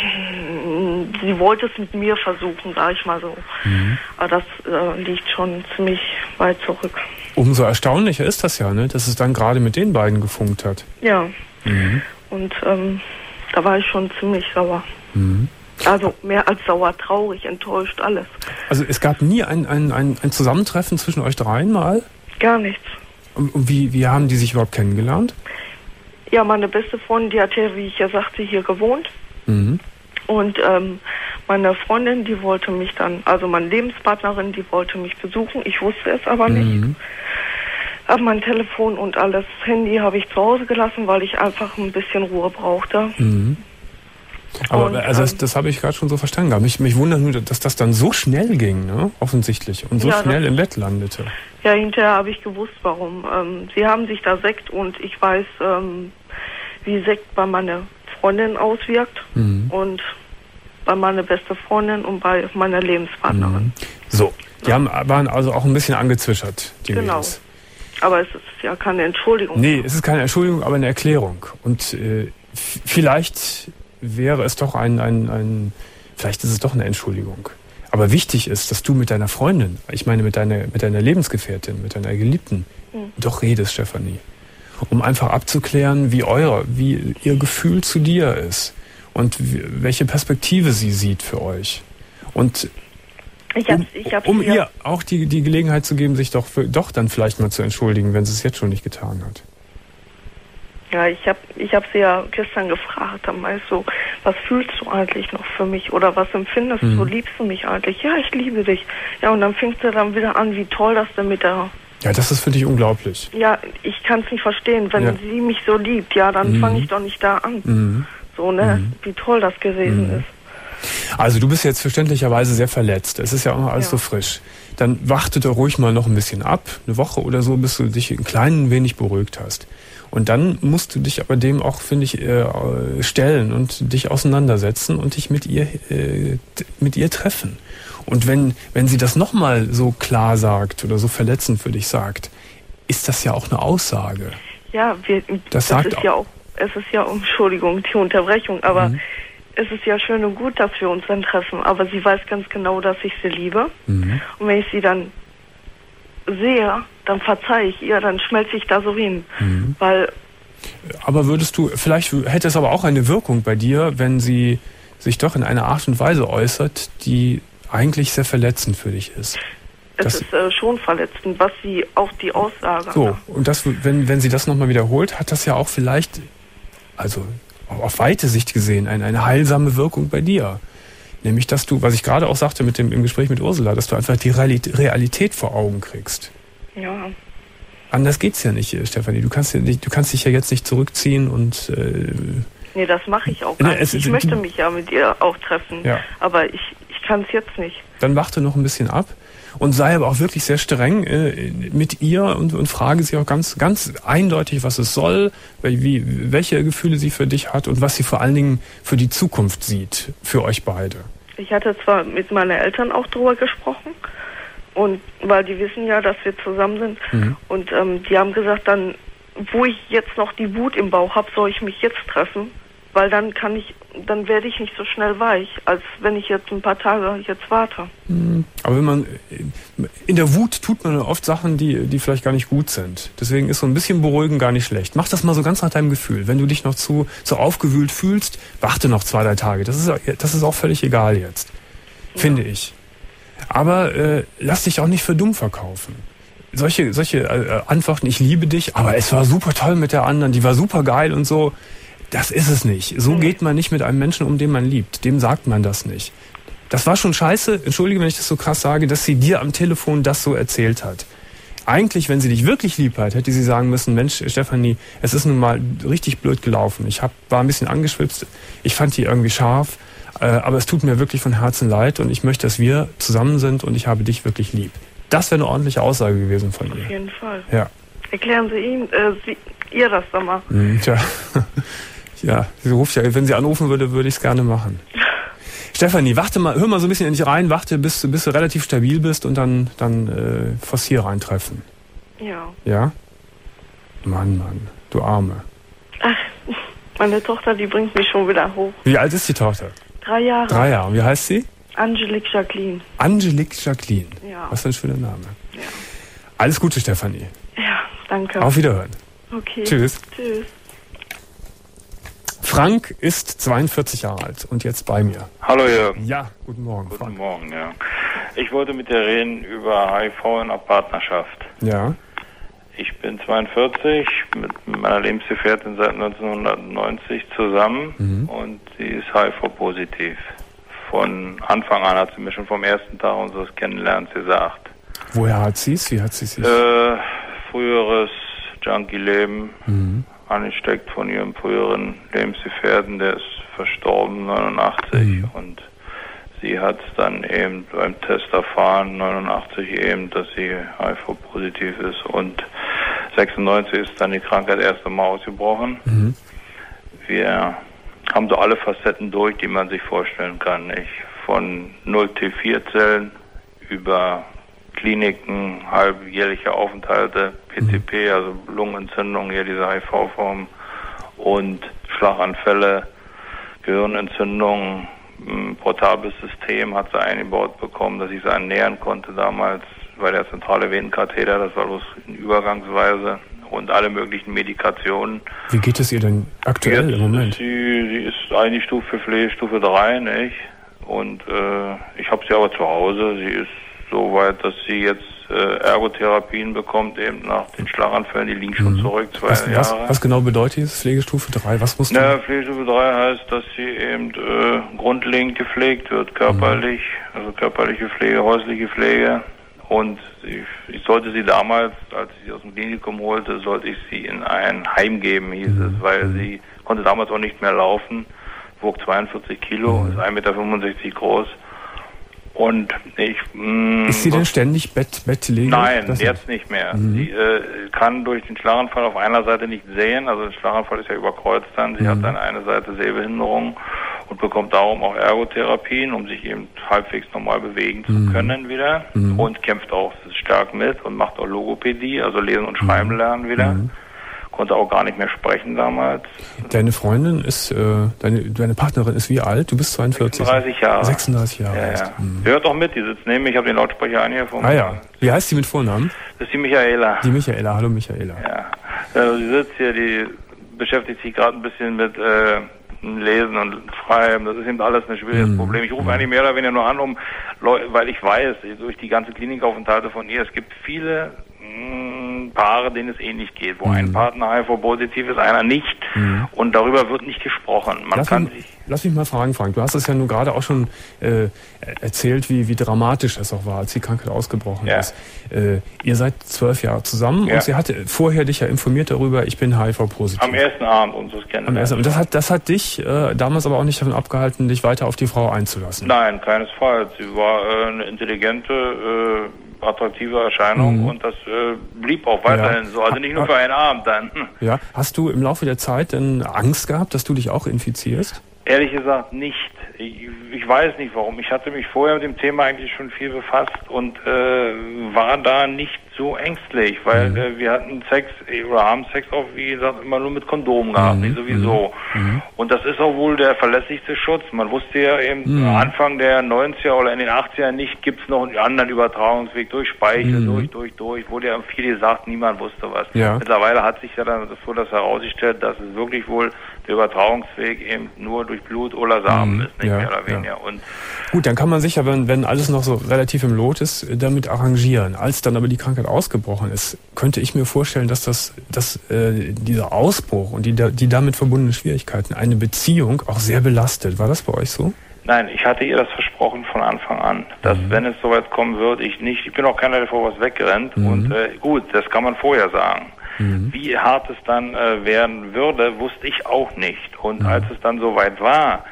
Sie wollte es mit mir versuchen, sag ich mal so. Mhm. Aber das äh, liegt schon ziemlich weit zurück. Umso erstaunlicher ist das ja, ne, dass es dann gerade mit den beiden gefunkt hat. Ja, Mhm. und ähm, da war ich schon ziemlich sauer. Mhm. Also mehr als sauer, traurig, enttäuscht, alles. Also es gab nie ein, ein, ein, ein Zusammentreffen zwischen euch dreien mal. Gar nichts. Und, und wie, wie haben die sich überhaupt kennengelernt? Ja, meine beste Freundin, die hat ja, wie ich ja sagte, hier gewohnt. Mhm. Und ähm, meine Freundin, die wollte mich dann, also meine Lebenspartnerin, die wollte mich besuchen. Ich wusste es aber nicht. Mhm. Hab mein Telefon und alles, Handy habe ich zu Hause gelassen, weil ich einfach ein bisschen Ruhe brauchte. Mhm. Aber und, also das, ähm, das habe ich gerade schon so verstanden. Mich, mich wundert nur, dass das dann so schnell ging, ne? Offensichtlich. Und so ja, schnell das, im Bett landete. Ja, hinterher habe ich gewusst, warum. Ähm, sie haben sich da Sekt und ich weiß, ähm, wie Sekt bei meiner Freundin auswirkt mhm. und bei meiner beste Freundin und bei meiner Lebenspartnerin. Mhm. So, die ja. haben, waren also auch ein bisschen angezwischert, die Genau. Mädels. Aber es ist ja keine Entschuldigung. Nee, es ist keine Entschuldigung, aber eine Erklärung. Und äh, f- vielleicht wäre es doch ein, ein, ein, vielleicht ist es doch eine Entschuldigung. Aber wichtig ist, dass du mit deiner Freundin, ich meine mit deiner, mit deiner Lebensgefährtin, mit deiner Geliebten, mhm. doch redest, Stefanie. Um einfach abzuklären, wie eure, wie ihr Gefühl zu dir ist und wie, welche Perspektive sie sieht für euch. Und ich hab's, um, ich hab's um ja. ihr auch die, die Gelegenheit zu geben, sich doch, für, doch dann vielleicht mal zu entschuldigen, wenn sie es jetzt schon nicht getan hat. Ja, ich habe ich hab sie ja gestern gefragt, dann meinst du, was fühlst du eigentlich noch für mich oder was empfindest mhm. du, liebst du mich eigentlich? Ja, ich liebe dich. Ja, und dann fängst du dann wieder an, wie toll das denn mit der... Ja, das ist für dich unglaublich. Ja, ich kann es nicht verstehen. Wenn ja. sie mich so liebt, ja, dann mhm. fange ich doch nicht da an. Mhm. So, ne, mhm. wie toll das gewesen mhm. ist. Also du bist jetzt verständlicherweise sehr verletzt. Es ist ja auch noch alles ja. so frisch. Dann warte doch ruhig mal noch ein bisschen ab, eine Woche oder so, bis du dich ein klein wenig beruhigt hast. Und dann musst du dich aber dem auch, finde ich, äh, stellen und dich auseinandersetzen und dich mit ihr, äh, mit ihr treffen. Und wenn, wenn sie das nochmal so klar sagt oder so verletzend für dich sagt, ist das ja auch eine Aussage. Ja, wir, das, das sagt ist auch, ja auch, es ist ja, Entschuldigung, die Unterbrechung, aber mhm. es ist ja schön und gut, dass wir uns dann treffen. Aber sie weiß ganz genau, dass ich sie liebe. Mhm. Und wenn ich sie dann sehe, dann verzeihe ich ihr, dann schmelze ich da so hin. Mhm. Weil. Aber würdest du, vielleicht hätte es aber auch eine Wirkung bei dir, wenn sie sich doch in einer Art und Weise äußert, die eigentlich sehr verletzend für dich ist. Es das ist äh, schon verletzend, was sie auch die Aussage. So, und das, wenn, wenn sie das nochmal wiederholt, hat das ja auch vielleicht, also auf weite Sicht gesehen, eine, eine heilsame Wirkung bei dir. Nämlich, dass du, was ich gerade auch sagte mit dem, im Gespräch mit Ursula, dass du einfach die Realität vor Augen kriegst. Ja. Anders geht's ja nicht, Stefanie. Du kannst, ja nicht, du kannst dich ja jetzt nicht zurückziehen und... Äh, nee, das mache ich auch gar nicht. Ich möchte mich ja mit ihr auch treffen, ja. aber ich, ich kann es jetzt nicht. Dann warte noch ein bisschen ab und sei aber auch wirklich sehr streng äh, mit ihr und, und frage sie auch ganz, ganz eindeutig, was es soll, wie, welche Gefühle sie für dich hat und was sie vor allen Dingen für die Zukunft sieht, für euch beide. Ich hatte zwar mit meinen Eltern auch drüber gesprochen, und weil die wissen ja, dass wir zusammen sind, mhm. und ähm, die haben gesagt, dann, wo ich jetzt noch die Wut im Bauch habe, soll ich mich jetzt treffen, weil dann kann ich, dann werde ich nicht so schnell weich, als wenn ich jetzt ein paar Tage jetzt warte. Aber wenn man, in der Wut tut man oft Sachen, die, die vielleicht gar nicht gut sind. Deswegen ist so ein bisschen beruhigen gar nicht schlecht. Mach das mal so ganz nach deinem Gefühl. Wenn du dich noch zu, zu aufgewühlt fühlst, warte noch zwei, drei Tage. Das ist, das ist auch völlig egal jetzt, ja. finde ich. Aber äh, lass dich auch nicht für dumm verkaufen. Solche, solche äh, Antworten, ich liebe dich, aber es war super toll mit der anderen, die war super geil und so. Das ist es nicht. So geht man nicht mit einem Menschen um, den man liebt. Dem sagt man das nicht. Das war schon scheiße, entschuldige, wenn ich das so krass sage, dass sie dir am Telefon das so erzählt hat. Eigentlich, wenn sie dich wirklich lieb hat, hätte sie sagen müssen, Mensch, Stefanie, es ist nun mal richtig blöd gelaufen. Ich hab, war ein bisschen angeschwipst, ich fand die irgendwie scharf, äh, aber es tut mir wirklich von Herzen leid und ich möchte, dass wir zusammen sind und ich habe dich wirklich lieb. Das wäre eine ordentliche Aussage gewesen von ihr. Auf jeden Fall. Ja. Erklären Sie ihm, äh, Sie, ihr das doch mal. Mhm, tja. Ja, sie ruft ja, wenn sie anrufen würde, würde ich es gerne machen. Stefanie, warte mal, hör mal so ein bisschen in dich rein, warte, bis, bis du relativ stabil bist und dann, dann äh, forciere eintreffen. Ja. Ja? Mann, Mann, du Arme. Ach, meine Tochter, die bringt mich schon wieder hoch. Wie alt ist die Tochter? Drei Jahre. Drei Jahre. Und wie heißt sie? Angelique Jacqueline. Angelique Jacqueline. Ja. Was für ein schöner Name. Ja. Alles Gute, Stefanie. Ja, danke. Auf Wiederhören. Okay. Tschüss. Tschüss. Frank ist zweiundvierzig Jahre alt und jetzt bei mir. Hallo Jürgen. Ja, guten Morgen. Guten Frank. Morgen, ja. Ich wollte mit dir reden über H I V in der Partnerschaft. Ja. Ich bin zweiundvierzig, mit meiner Lebensgefährtin seit neunzehnhundertneunzig zusammen mhm. und sie ist H I V-positiv. Von Anfang an hat sie mir schon vom ersten Tag unseres Kennenlernens gesagt. Woher hat sie es? Wie hat sie es? Äh, früheres Junkie-Leben. Mhm. Angesteckt von ihrem früheren Lebensgefährten, der ist verstorben, neunundachtzig. Mhm. Und sie hat dann eben beim Test erfahren, neunundachtzig eben, dass sie H I V-positiv ist. Und sechsundneunzig ist dann die Krankheit erst einmal ausgebrochen. Mhm. Wir haben so alle Facetten durch, die man sich vorstellen kann. Nicht? Von null T vier Zellen über Kliniken, halbjährliche Aufenthalte, P C P, also Lungenentzündung, hier diese H I V-Form und Schlaganfälle, Gehirnentzündung, ein portables System hat sie eingebaut bekommen, dass ich sie ernähren konnte damals, bei der zentrale Venenkatheter, das war bloß in Übergangsweise und alle möglichen Medikationen. Wie geht es ihr denn aktuell Jetzt im Moment? Sie, sie ist eigentlich Stufe Pflege, Stufe drei, nicht? Und äh, ich habe sie aber zu Hause. Sie ist so weit, dass sie jetzt äh, Ergotherapien bekommt, eben nach den Schlaganfällen. Die liegen schon mhm. zurück, zwei was, Jahre. Was, was genau bedeutet dieses Pflegestufe drei? Was muss Na, Pflegestufe drei heißt, dass sie eben äh, grundlegend gepflegt wird, körperlich, mhm. also körperliche Pflege, häusliche Pflege. Und ich, ich sollte sie damals, als ich sie aus dem Klinikum holte, sollte ich sie in ein Heim geben, hieß mhm. es, weil sie konnte damals auch nicht mehr laufen, wog zweiundvierzig Kilo, mhm. ist ein Meter fünfundsechzig groß. Und ich... Mh, ist sie denn ständig Bett, Bettlägerig? Nein, das jetzt nicht mehr. Mhm. Sie äh, kann durch den Schlaganfall auf einer Seite nicht sehen, also der Schlaganfall ist ja überkreuzt dann, sie mhm. hat dann eine Seite Sehbehinderung und bekommt darum auch Ergotherapien, um sich eben halbwegs normal bewegen zu mhm. können wieder mhm. und kämpft auch stark mit und macht auch Logopädie, also Lesen und Schreiben lernen wieder. Mhm. Konnte auch gar nicht mehr sprechen damals. Deine Freundin ist, äh, deine, deine Partnerin ist wie alt? Du bist zweiundvierzig? sechsunddreißig Jahre. sechsunddreißig Jahre ja, alt. Ja. Mhm. Hört doch mit, die sitzt neben mir, ich habe den Lautsprecher angefangen. Ah ja. Wie heißt sie mit Vornamen? Das ist die Michaela. Die Michaela, hallo Michaela. Ja. Also sie sitzt hier, die beschäftigt sich gerade ein bisschen mit äh, Lesen und Schreiben. Das ist eben alles ein schwieriges mhm. Problem. Ich rufe mhm. eigentlich mehr oder weniger nur an, um Leute, weil ich weiß, durch die ganze Klinikaufenthalte von ihr, es gibt viele Paare, denen es ähnlich geht, wo mhm. ein Partner H I V-positiv ist, einer nicht mhm. und darüber wird nicht gesprochen. Man lass, kann mich, sich lass mich mal fragen, Frank, du hast es ja nun gerade auch schon äh, erzählt, wie, wie dramatisch es auch war, als die Krankheit ausgebrochen ja. ist. Äh, ihr seid zwölf Jahre zusammen ja. und sie hatte vorher dich ja informiert darüber, ich bin H I V-positiv. Am ersten Abend unseres Kennenlernens. Und das hat, das hat dich äh, damals aber auch nicht davon abgehalten, dich weiter auf die Frau einzulassen? Nein, keinesfalls. Sie war äh, eine intelligente, äh, attraktive Erscheinung mhm. und das äh, blieb auch weiterhin ja. so, also nicht nur für einen Abend dann. Ja, hast du im Laufe der Zeit denn Angst gehabt, dass du dich auch infizierst? Ehrlich gesagt nicht. Ich, ich weiß nicht warum. Ich hatte mich vorher mit dem Thema eigentlich schon viel befasst und äh, war da nicht so ängstlich, weil mhm. äh, wir hatten Sex oder haben Sex auch, wie gesagt, immer nur mit Kondom gehabt, mhm. nicht sowieso. Mhm. Und das ist auch wohl der verlässlichste Schutz. Man wusste ja eben mhm. Anfang der neunziger oder in den achtzigern nicht, gibt es noch einen anderen Übertragungsweg durch Speichel, mhm. durch, durch, durch. Wurde ja viel gesagt, niemand wusste was. Ja. Mittlerweile hat sich ja dann so das herausgestellt, dass es wirklich wohl der Übertragungsweg eben nur durch Blut oder Samen mhm. ist, nicht ja, mehr oder weniger. Ja. Und gut, dann kann man sich ja, wenn, wenn alles noch so relativ im Lot ist, damit arrangieren. Als dann aber die Krankheit ausgebrochen ist, könnte ich mir vorstellen, dass das, dass äh, dieser Ausbruch und die, die damit verbundenen Schwierigkeiten eine Beziehung auch sehr belastet. War das bei euch so? Nein, ich hatte ihr das versprochen von Anfang an, dass mhm. wenn es soweit kommen wird, ich nicht, ich bin auch keiner, der vor was wegrennt mhm. und äh, gut, das kann man vorher sagen. Mhm. Wie hart es dann äh, werden würde, wusste ich auch nicht. Und mhm. als es dann soweit war,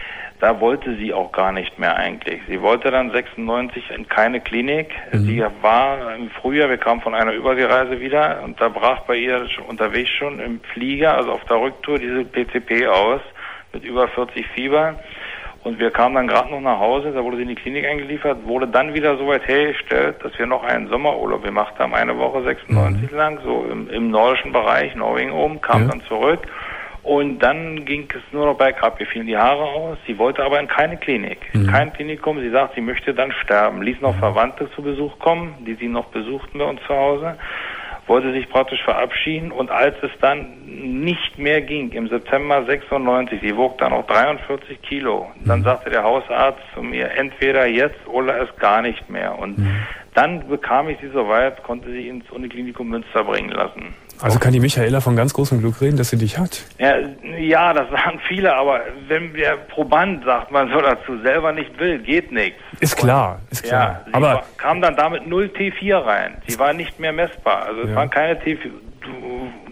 da wollte sie auch gar nicht mehr eigentlich. Sie wollte dann sechsundneunzig in keine Klinik. Mhm. Sie war im Frühjahr, wir kamen von einer Überseereise wieder und da brach bei ihr schon unterwegs schon im Flieger, also auf der Rücktour, diese P C P aus mit über vierzig Fieber. Und wir kamen dann gerade noch nach Hause, da wurde sie in die Klinik eingeliefert, wurde dann wieder so weit hergestellt, dass wir noch einen Sommerurlaub gemacht haben, eine Woche sechsundneunzig mhm. lang, so im, im nordischen Bereich, Norwegen oben, kam ja. dann zurück. Und dann ging es nur noch bergab, ihr fielen die Haare aus. Sie wollte aber in keine Klinik, in mhm. kein Klinikum. Sie sagt, sie möchte dann sterben. Ließ noch Verwandte zu Besuch kommen, die sie noch besuchten bei uns zu Hause. Wollte sich praktisch verabschieden. Und als es dann nicht mehr ging, im September sechsundneunzig, sie wog dann noch dreiundvierzig Kilo. Dann sagte der Hausarzt zu mir, entweder jetzt oder es gar nicht mehr. Und mhm. dann bekam ich sie soweit, konnte sie ins Uniklinikum Münster bringen lassen. Also kann die Michaela von ganz großem Glück reden, dass sie dich hat? Ja, ja, das sagen viele, aber wenn der Proband, sagt man so dazu, selber nicht will, geht nichts. Ist klar, ist klar. Ja, sie aber war, kam dann damit null T vier rein. Sie war nicht mehr messbar. Also es ja. waren keine T vier. Du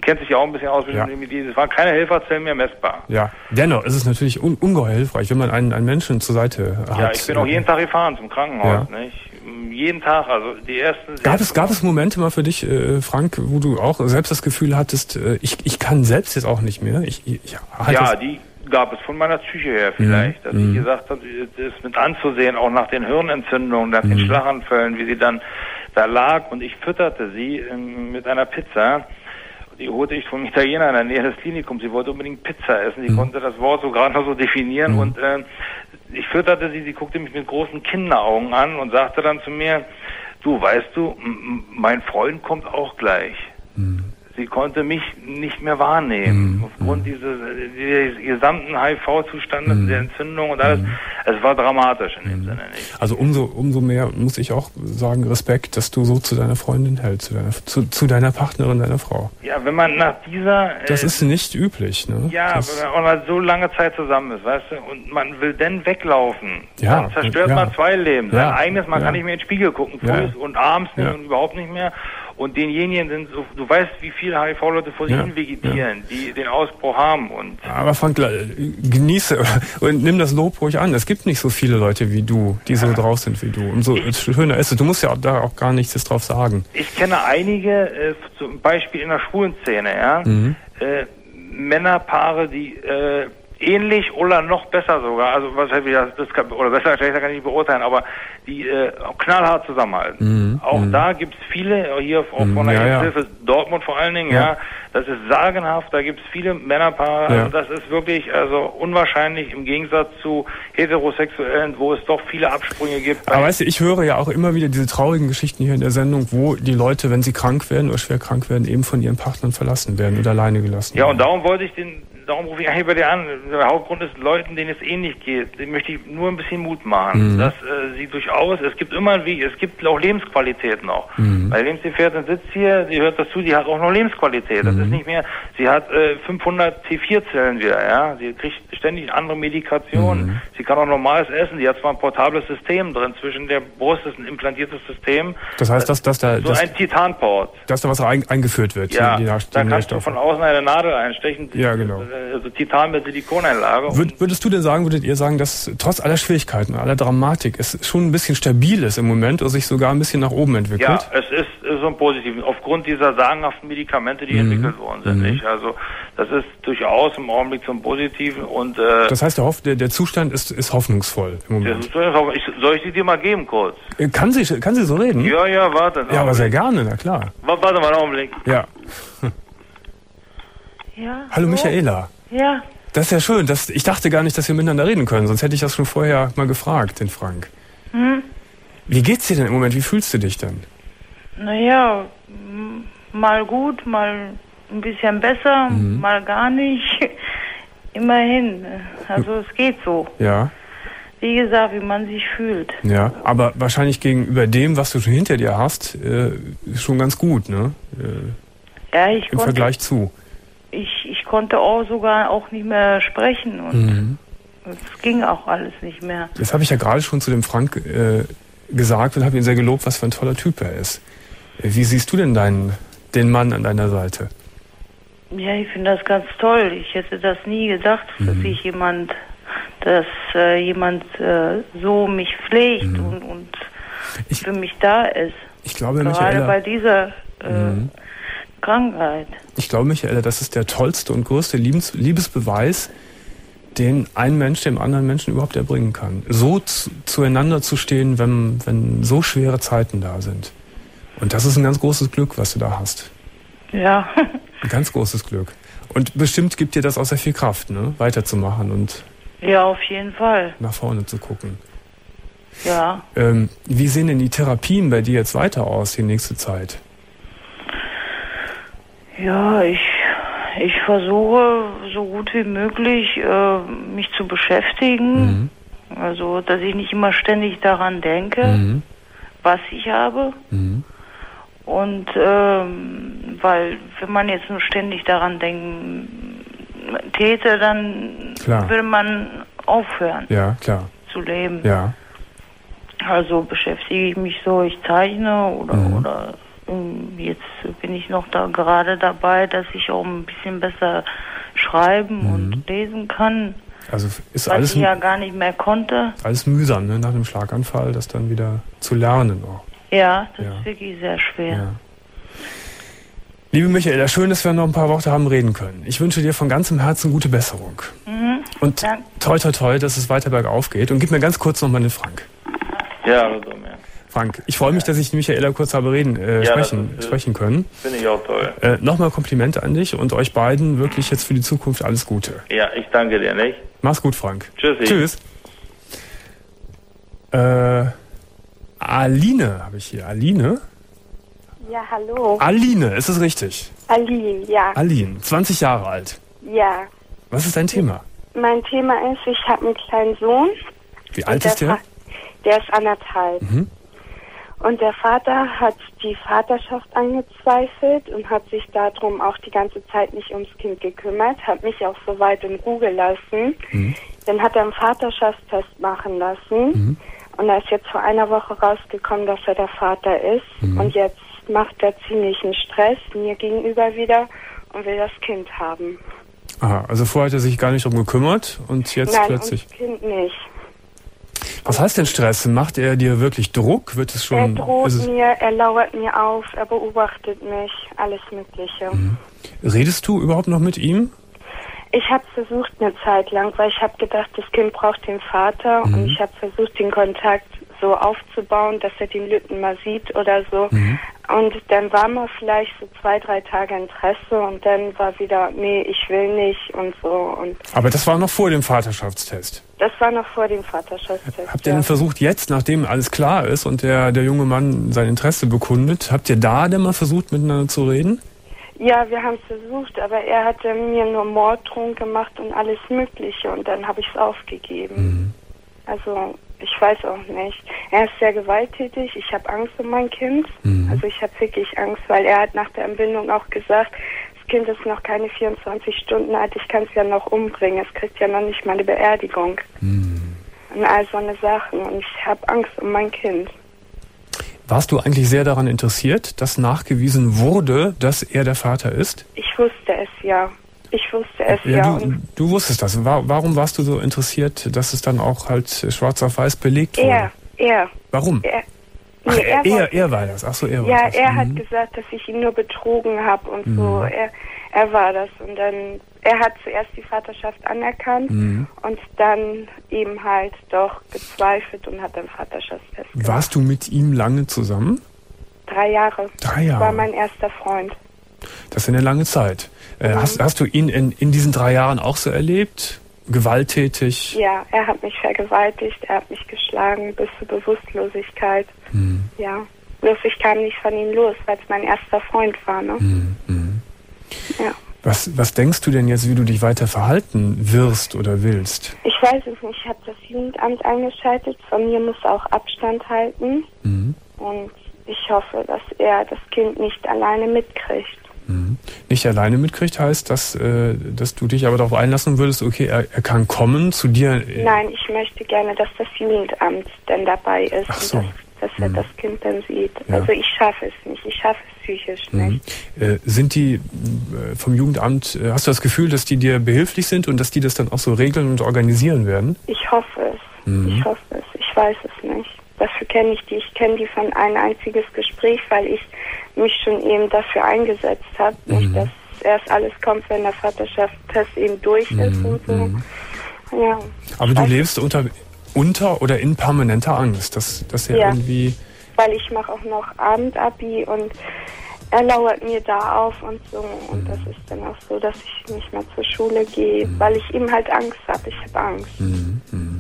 kennt sich ja auch ein bisschen aus mit Ja. dem Medizin. Es waren keine Helferzellen mehr messbar. Ja, dennoch ist es natürlich un ungeheuer hilfreich, wenn man einen, einen Menschen zur Seite hat. Ja, ich bin auch jeden Tag gefahren zum Krankenhaus, Ja. nicht? Jeden Tag, also die ersten... Gab es, gab es Momente mal für dich, äh, Frank, wo du auch selbst das Gefühl hattest, äh, ich, ich kann selbst jetzt auch nicht mehr? Ich, ich, ich halte Ja, es- die gab es von meiner Psyche her vielleicht, Mhm. dass Mhm. ich gesagt habe, das mit anzusehen, auch nach den Hirnentzündungen, nach den Mhm. Schlaganfällen, wie sie dann da lag und ich fütterte sie ähm, mit einer Pizza. Die holte ich vom Italiener in der Nähe des Klinikums. Sie wollte unbedingt Pizza essen. Sie Mhm. konnte das Wort so gerade noch so definieren Mhm. und ähm, ich fütterte sie. Sie guckte mich mit großen Kinderaugen an und sagte dann zu mir, du, weißt du, m- mein Freund kommt auch gleich. Mhm. Sie konnte mich nicht mehr wahrnehmen, Mhm. aufgrund dieses, dieses gesamten H I V-Zustandes, Mhm. der Entzündung und alles. Es war dramatisch in dem Sinne nicht. Also umso, umso mehr muss ich auch sagen, Respekt, dass du so zu deiner Freundin hältst, zu deiner, zu, zu deiner Partnerin, deiner Frau. Ja, wenn man nach dieser... Das äh, ist nicht üblich, ne? Ja, das, wenn man auch so lange Zeit zusammen ist, weißt du, und man will dann weglaufen. Ja, Dann zerstört ja. man zwei Leben. Ja, Sein eigenes, man ja. kann nicht mehr in den Spiegel gucken, früh Ja. und abends nicht Ja. und überhaupt nicht mehr. Und denjenigen sind so, du weißt, wie viele H I V-Leute vor sich Ja, hin vegetieren, die den Ausbruch haben und... Aber Frank, genieße und nimm das Lob ruhig an. Es gibt nicht so viele Leute wie du, die so drauf sind wie du. Und so schöner ist es. Du musst ja auch da auch gar nichts jetzt drauf sagen. Ich kenne einige, äh, zum Beispiel in der schwulen Szene, ja, Mhm. äh, Männerpaare, die äh, ähnlich oder noch besser sogar, also was halt wieder, das kann, oder besser oder schlechter kann ich nicht beurteilen, aber die äh, auch knallhart zusammenhalten. Mhm. Auch Mhm. da gibt's viele, hier auch Mhm. von der Ja, ja. Hilfe Dortmund vor allen Dingen, Ja. ja. das ist sagenhaft, da gibt's viele Männerpaare, Ja. also das ist wirklich also unwahrscheinlich im Gegensatz zu Heterosexuellen, wo es doch viele Absprünge gibt. Aber weißt du, ich höre ja auch immer wieder diese traurigen Geschichten hier in der Sendung, wo die Leute, wenn sie krank werden oder schwer krank werden, eben von ihren Partnern verlassen werden oder alleine gelassen Ja, werden. und darum wollte ich den, darum rufe ich eigentlich bei dir an. Der Hauptgrund ist Leuten, denen es ähnlich geht, denen möchte ich nur ein bisschen Mut machen, Mhm. dass äh, sie durchaus, es gibt immer einen Weg, es gibt auch Lebensqualität noch. Mhm. Meine Lebensgefährtin sitzt hier, sie hört dazu, die hat auch noch Lebensqualität. Das Mhm. ist nicht mehr, sie hat äh, fünfhundert T vier Zellen wieder, ja. Sie kriegt ständig andere Medikationen. Mhm. Sie kann auch normales essen. Die hat zwar ein portables System drin, zwischen der Brust ist ein implantiertes System. Das heißt, dass, dass, da, So dass, ein Titanport. dass da was ein, eingeführt wird. Ja, die, die, da die kannst du Nährstoffe. von außen eine Nadel einstechen. Ja, genau. Also Titan mit Silikoneinlage. Würd, würdest du denn sagen, würdet ihr sagen, dass trotz aller Schwierigkeiten, aller Dramatik, es schon ein bisschen stabil ist im Moment oder sich sogar ein bisschen nach oben entwickelt? Ja, es ist äh, so ein Positiven. Aufgrund dieser sagenhaften Medikamente, die Mhm. entwickelt worden sind. Mhm. Nicht? Also das ist durchaus im Augenblick zum Positiven. Und äh, Das heißt, der, Hoff, der, der Zustand ist, ist hoffnungsvoll im das Moment. ist, ich, soll ich die dir mal geben kurz? Äh, Kann sie, kann sie so reden? Ja, ja, warte. Ja, aber sehr gerne, na klar. Wa- Warte mal einen Augenblick. Ja. Ja. Hallo Michaela. Ja. Das ist ja schön. Das, ich dachte gar nicht, dass wir miteinander reden können, sonst hätte ich das schon vorher mal gefragt, den Frank. Hm? Wie geht's dir denn im Moment? Wie fühlst du dich denn? Naja, m- mal gut, mal ein bisschen besser, Mhm. mal gar nicht. Immerhin. Also es geht so. Ja, Wie gesagt, wie man sich fühlt. ja. Aber wahrscheinlich gegenüber dem, was du schon hinter dir hast, äh, schon ganz gut, ne? Äh, Ja, ich Im konnte, Vergleich zu. ich, ich konnte auch sogar auch nicht mehr sprechen und Mhm. es ging auch alles nicht mehr. Das habe ich ja gerade schon zu dem Frank äh, gesagt und habe ihn sehr gelobt, was für ein toller Typ er ist. Äh, Wie siehst du denn deinen, den Mann an deiner Seite? Ja, ich finde das ganz toll. Ich hätte das nie gedacht, dass Mhm. ich jemand, dass äh, jemand äh, so mich pflegt Mhm. und, und Ich- für mich da ist. Ich glaube, Gerade Michaela, bei dieser äh, Mhm. Krankheit. ich glaube, Michaela, das ist der tollste und größte Liebes, Liebesbeweis, den ein Mensch dem anderen Menschen überhaupt erbringen kann. So zu, zueinander zu stehen, wenn, wenn so schwere Zeiten da sind. Und das ist ein ganz großes Glück, was du da hast. Ja. Ein ganz großes Glück. Und bestimmt gibt dir das auch sehr viel Kraft, ne? Weiterzumachen und Ja, auf jeden Fall. nach vorne zu gucken. Ja. Ähm, wie sehen denn die Therapien bei dir jetzt weiter aus, die nächste Zeit? Ja, ich, ich versuche so gut wie möglich äh, mich zu beschäftigen. Mhm. Also, dass ich nicht immer ständig daran denke, Mhm. was ich habe. Mhm. Und ähm, weil wenn man jetzt nur ständig daran denken täte, dann Klar. würde man aufhören Ja, klar. zu leben. Ja. Also beschäftige ich mich so, ich zeichne oder Mhm. oder Jetzt bin ich noch da gerade dabei, dass ich auch ein bisschen besser schreiben mhm. und lesen kann. Also ist was alles ich ja gar nicht mehr konnte. Alles mühsam, ne? Nach einem Schlaganfall, das dann wieder zu lernen auch. Ja, das ja. ist wirklich sehr schwer. Ja. Liebe Michaela, schön, dass wir noch ein paar Worte haben reden können. Ich wünsche dir von ganzem Herzen gute Besserung. Mhm. Und ja. toi toi toi, dass es weiter bergauf geht. Und gib mir ganz kurz nochmal den Frank. Ja, also mehr. Frank, ich freue mich, dass ich Michaela kurz habe reden, äh, ja, sprechen, ist, sprechen können. Finde ich auch toll. Äh, Nochmal Komplimente an dich und euch beiden wirklich jetzt für die Zukunft alles Gute. Ja, ich danke dir, nicht? Mach's gut, Frank. Tschüssi. Tschüss. Äh, Aline habe ich hier. Aline? Ja, hallo. Aline, ist es richtig? Aline, ja. Aline, zwanzig Jahre alt. Ja. Was ist dein Thema? Mein Thema ist, ich habe einen kleinen Sohn. Wie alt ist der? Der ist anderthalb. Mhm. Und der Vater hat die Vaterschaft angezweifelt und hat sich darum auch die ganze Zeit nicht ums Kind gekümmert, hat mich auch so weit in Ruhe gelassen. Mhm. Dann hat er einen Vaterschaftstest machen lassen. Mhm. Und da ist jetzt vor einer Woche rausgekommen, dass er der Vater ist. Mhm. Und jetzt macht er ziemlichen Stress mir gegenüber wieder und will das Kind haben. Aha, also vorher hat er sich gar nicht darum gekümmert und jetzt Nein, plötzlich... Nein, Kind nicht. Was heißt denn Stress? Macht er dir wirklich Druck? Wird es schon... Er droht es mir, er lauert mir auf, er beobachtet mich, alles Mögliche. Mhm. Redest du überhaupt noch mit ihm? Ich habe versucht eine Zeit lang, weil ich habe gedacht, das Kind braucht den Vater mhm. und ich habe versucht, den Kontakt so aufzubauen, dass er den Lütten mal sieht oder so. Mhm. Und dann war mal vielleicht so zwei, drei Tage Interesse und dann war wieder, nee, ich will nicht und so. Und aber das war noch vor dem Vaterschaftstest? Das war noch vor dem Vaterschaftstest. Habt ihr ja. denn versucht, jetzt, nachdem alles klar ist und der, der junge Mann sein Interesse bekundet, habt ihr da denn mal versucht, miteinander zu reden? Ja, wir haben es versucht, aber er hatte mir nur Morddrohungen gemacht und alles Mögliche und dann habe ich es aufgegeben. Mhm. Also ich weiß auch nicht. Er ist sehr gewalttätig, ich habe Angst um mein Kind. Mhm. Also ich habe wirklich Angst, weil er hat nach der Entbindung auch gesagt, das Kind ist noch keine vierundzwanzig Stunden alt, ich kann es ja noch umbringen, es kriegt ja noch nicht mal eine Beerdigung. Mhm. Und all so eine Sachen und ich habe Angst um mein Kind. Warst du eigentlich sehr daran interessiert, dass nachgewiesen wurde, dass er der Vater ist? Ich wusste es ja. Ich wusste es ja. ja. Du, du wusstest das. Warum warst du so interessiert, dass es dann auch halt schwarz auf weiß belegt wurde? Er, er. Warum? Er, Ach, nee, er, er, er, er war das. Ach so, er war ja, das. Ja, er mhm. hat gesagt, dass ich ihn nur betrogen habe und mhm. so. Er, er war das. Und dann, er hat zuerst die Vaterschaft anerkannt mhm. und dann eben halt doch gezweifelt und hat dann Vaterschaftstest gemacht. Warst du mit ihm lange zusammen? Drei Jahre. Drei Jahre. War mein erster Freund. Das ist eine lange Zeit. Äh, mhm. hast, hast du ihn in, in diesen drei Jahren auch so erlebt? Gewalttätig? Ja, er hat mich vergewaltigt, er hat mich geschlagen bis zur Bewusstlosigkeit. Mhm. Ja, bloß ich kam nicht von ihm los, weil es mein erster Freund war. Ne? Mhm. Mhm. Ja. Was, was denkst du denn jetzt, wie du dich weiter verhalten wirst oder willst? Ich weiß es nicht. Ich habe das Jugendamt eingeschaltet. Von mir muss er auch Abstand halten. Mhm. Und ich hoffe, dass er das Kind nicht alleine mitkriegt. Mhm. Nicht alleine mitkriegt heißt, dass, äh, dass du dich aber darauf einlassen würdest, okay, er, er kann kommen zu dir. Äh Nein, ich möchte gerne, dass das Jugendamt dann dabei ist. Ach so. Und dass, dass er mhm. das Kind dann sieht. Ja. Also ich schaffe es nicht. Ich schaffe es psychisch mhm. nicht. Äh, sind die äh, vom Jugendamt, äh, hast du das Gefühl, dass die dir behilflich sind und dass die das dann auch so regeln und organisieren werden? Ich hoffe es. Mhm. Ich hoffe es. Ich weiß es nicht. Dafür kenne ich die. Ich kenne die von ein einziges Gespräch, weil ich mich schon eben dafür eingesetzt habe. Mhm. Nicht, dass erst alles kommt, wenn der Vaterschaftstest eben durch mhm. ist und so. Mhm. Ja. Aber du lebst unter, unter oder in permanenter Angst, dass, dass er ja. irgendwie... Weil ich mache auch noch Abendabi und er lauert mir da auf und so. Und mhm. das ist dann auch so, dass ich nicht mehr zur Schule gehe, mhm. weil ich eben halt Angst habe. Ich habe Angst. Mhm. Mhm.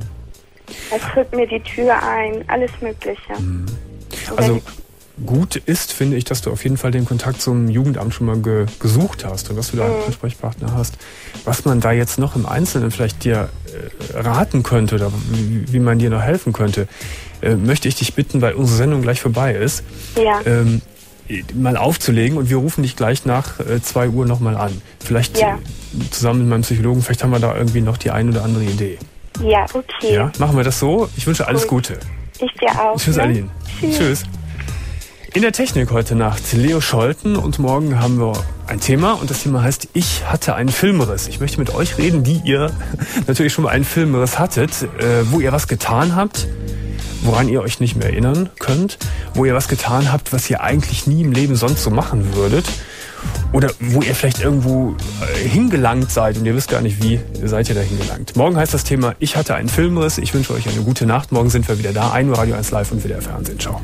Er tritt mir die Tür ein, alles Mögliche. Mhm. Also gut ist, finde ich, dass du auf jeden Fall den Kontakt zum Jugendamt schon mal ge- gesucht hast und dass du da einen mhm. Ansprechpartner hast. Was man da jetzt noch im Einzelnen vielleicht dir äh, raten könnte oder wie, wie man dir noch helfen könnte, äh, möchte ich dich bitten, weil unsere Sendung gleich vorbei ist, ja. ähm, mal aufzulegen und wir rufen dich gleich nach äh, zwei Uhr nochmal an. Vielleicht ja. zusammen mit meinem Psychologen, vielleicht haben wir da irgendwie noch die ein oder andere Idee. Ja, okay. Ja, machen wir das so. Ich wünsche alles Gut. Gute. Ich dir auch. Tschüss, ne? Aline. Tschüss. Tschüss. In der Technik heute Nacht Leo Scholten und morgen haben wir ein Thema und das Thema heißt Ich hatte einen Filmriss. Ich möchte mit euch reden, die ihr natürlich schon mal einen Filmriss hattet, äh, wo ihr was getan habt, woran ihr euch nicht mehr erinnern könnt, wo ihr was getan habt, was ihr eigentlich nie im Leben sonst so machen würdet oder wo ihr vielleicht irgendwo äh, hingelangt seid und ihr wisst gar nicht, wie seid ihr da hingelangt. Morgen heißt das Thema Ich hatte einen Filmriss. Ich wünsche euch eine gute Nacht. Morgen sind wir wieder da. ein Uhr Radio eins Live und W D R Fernsehen. Ciao.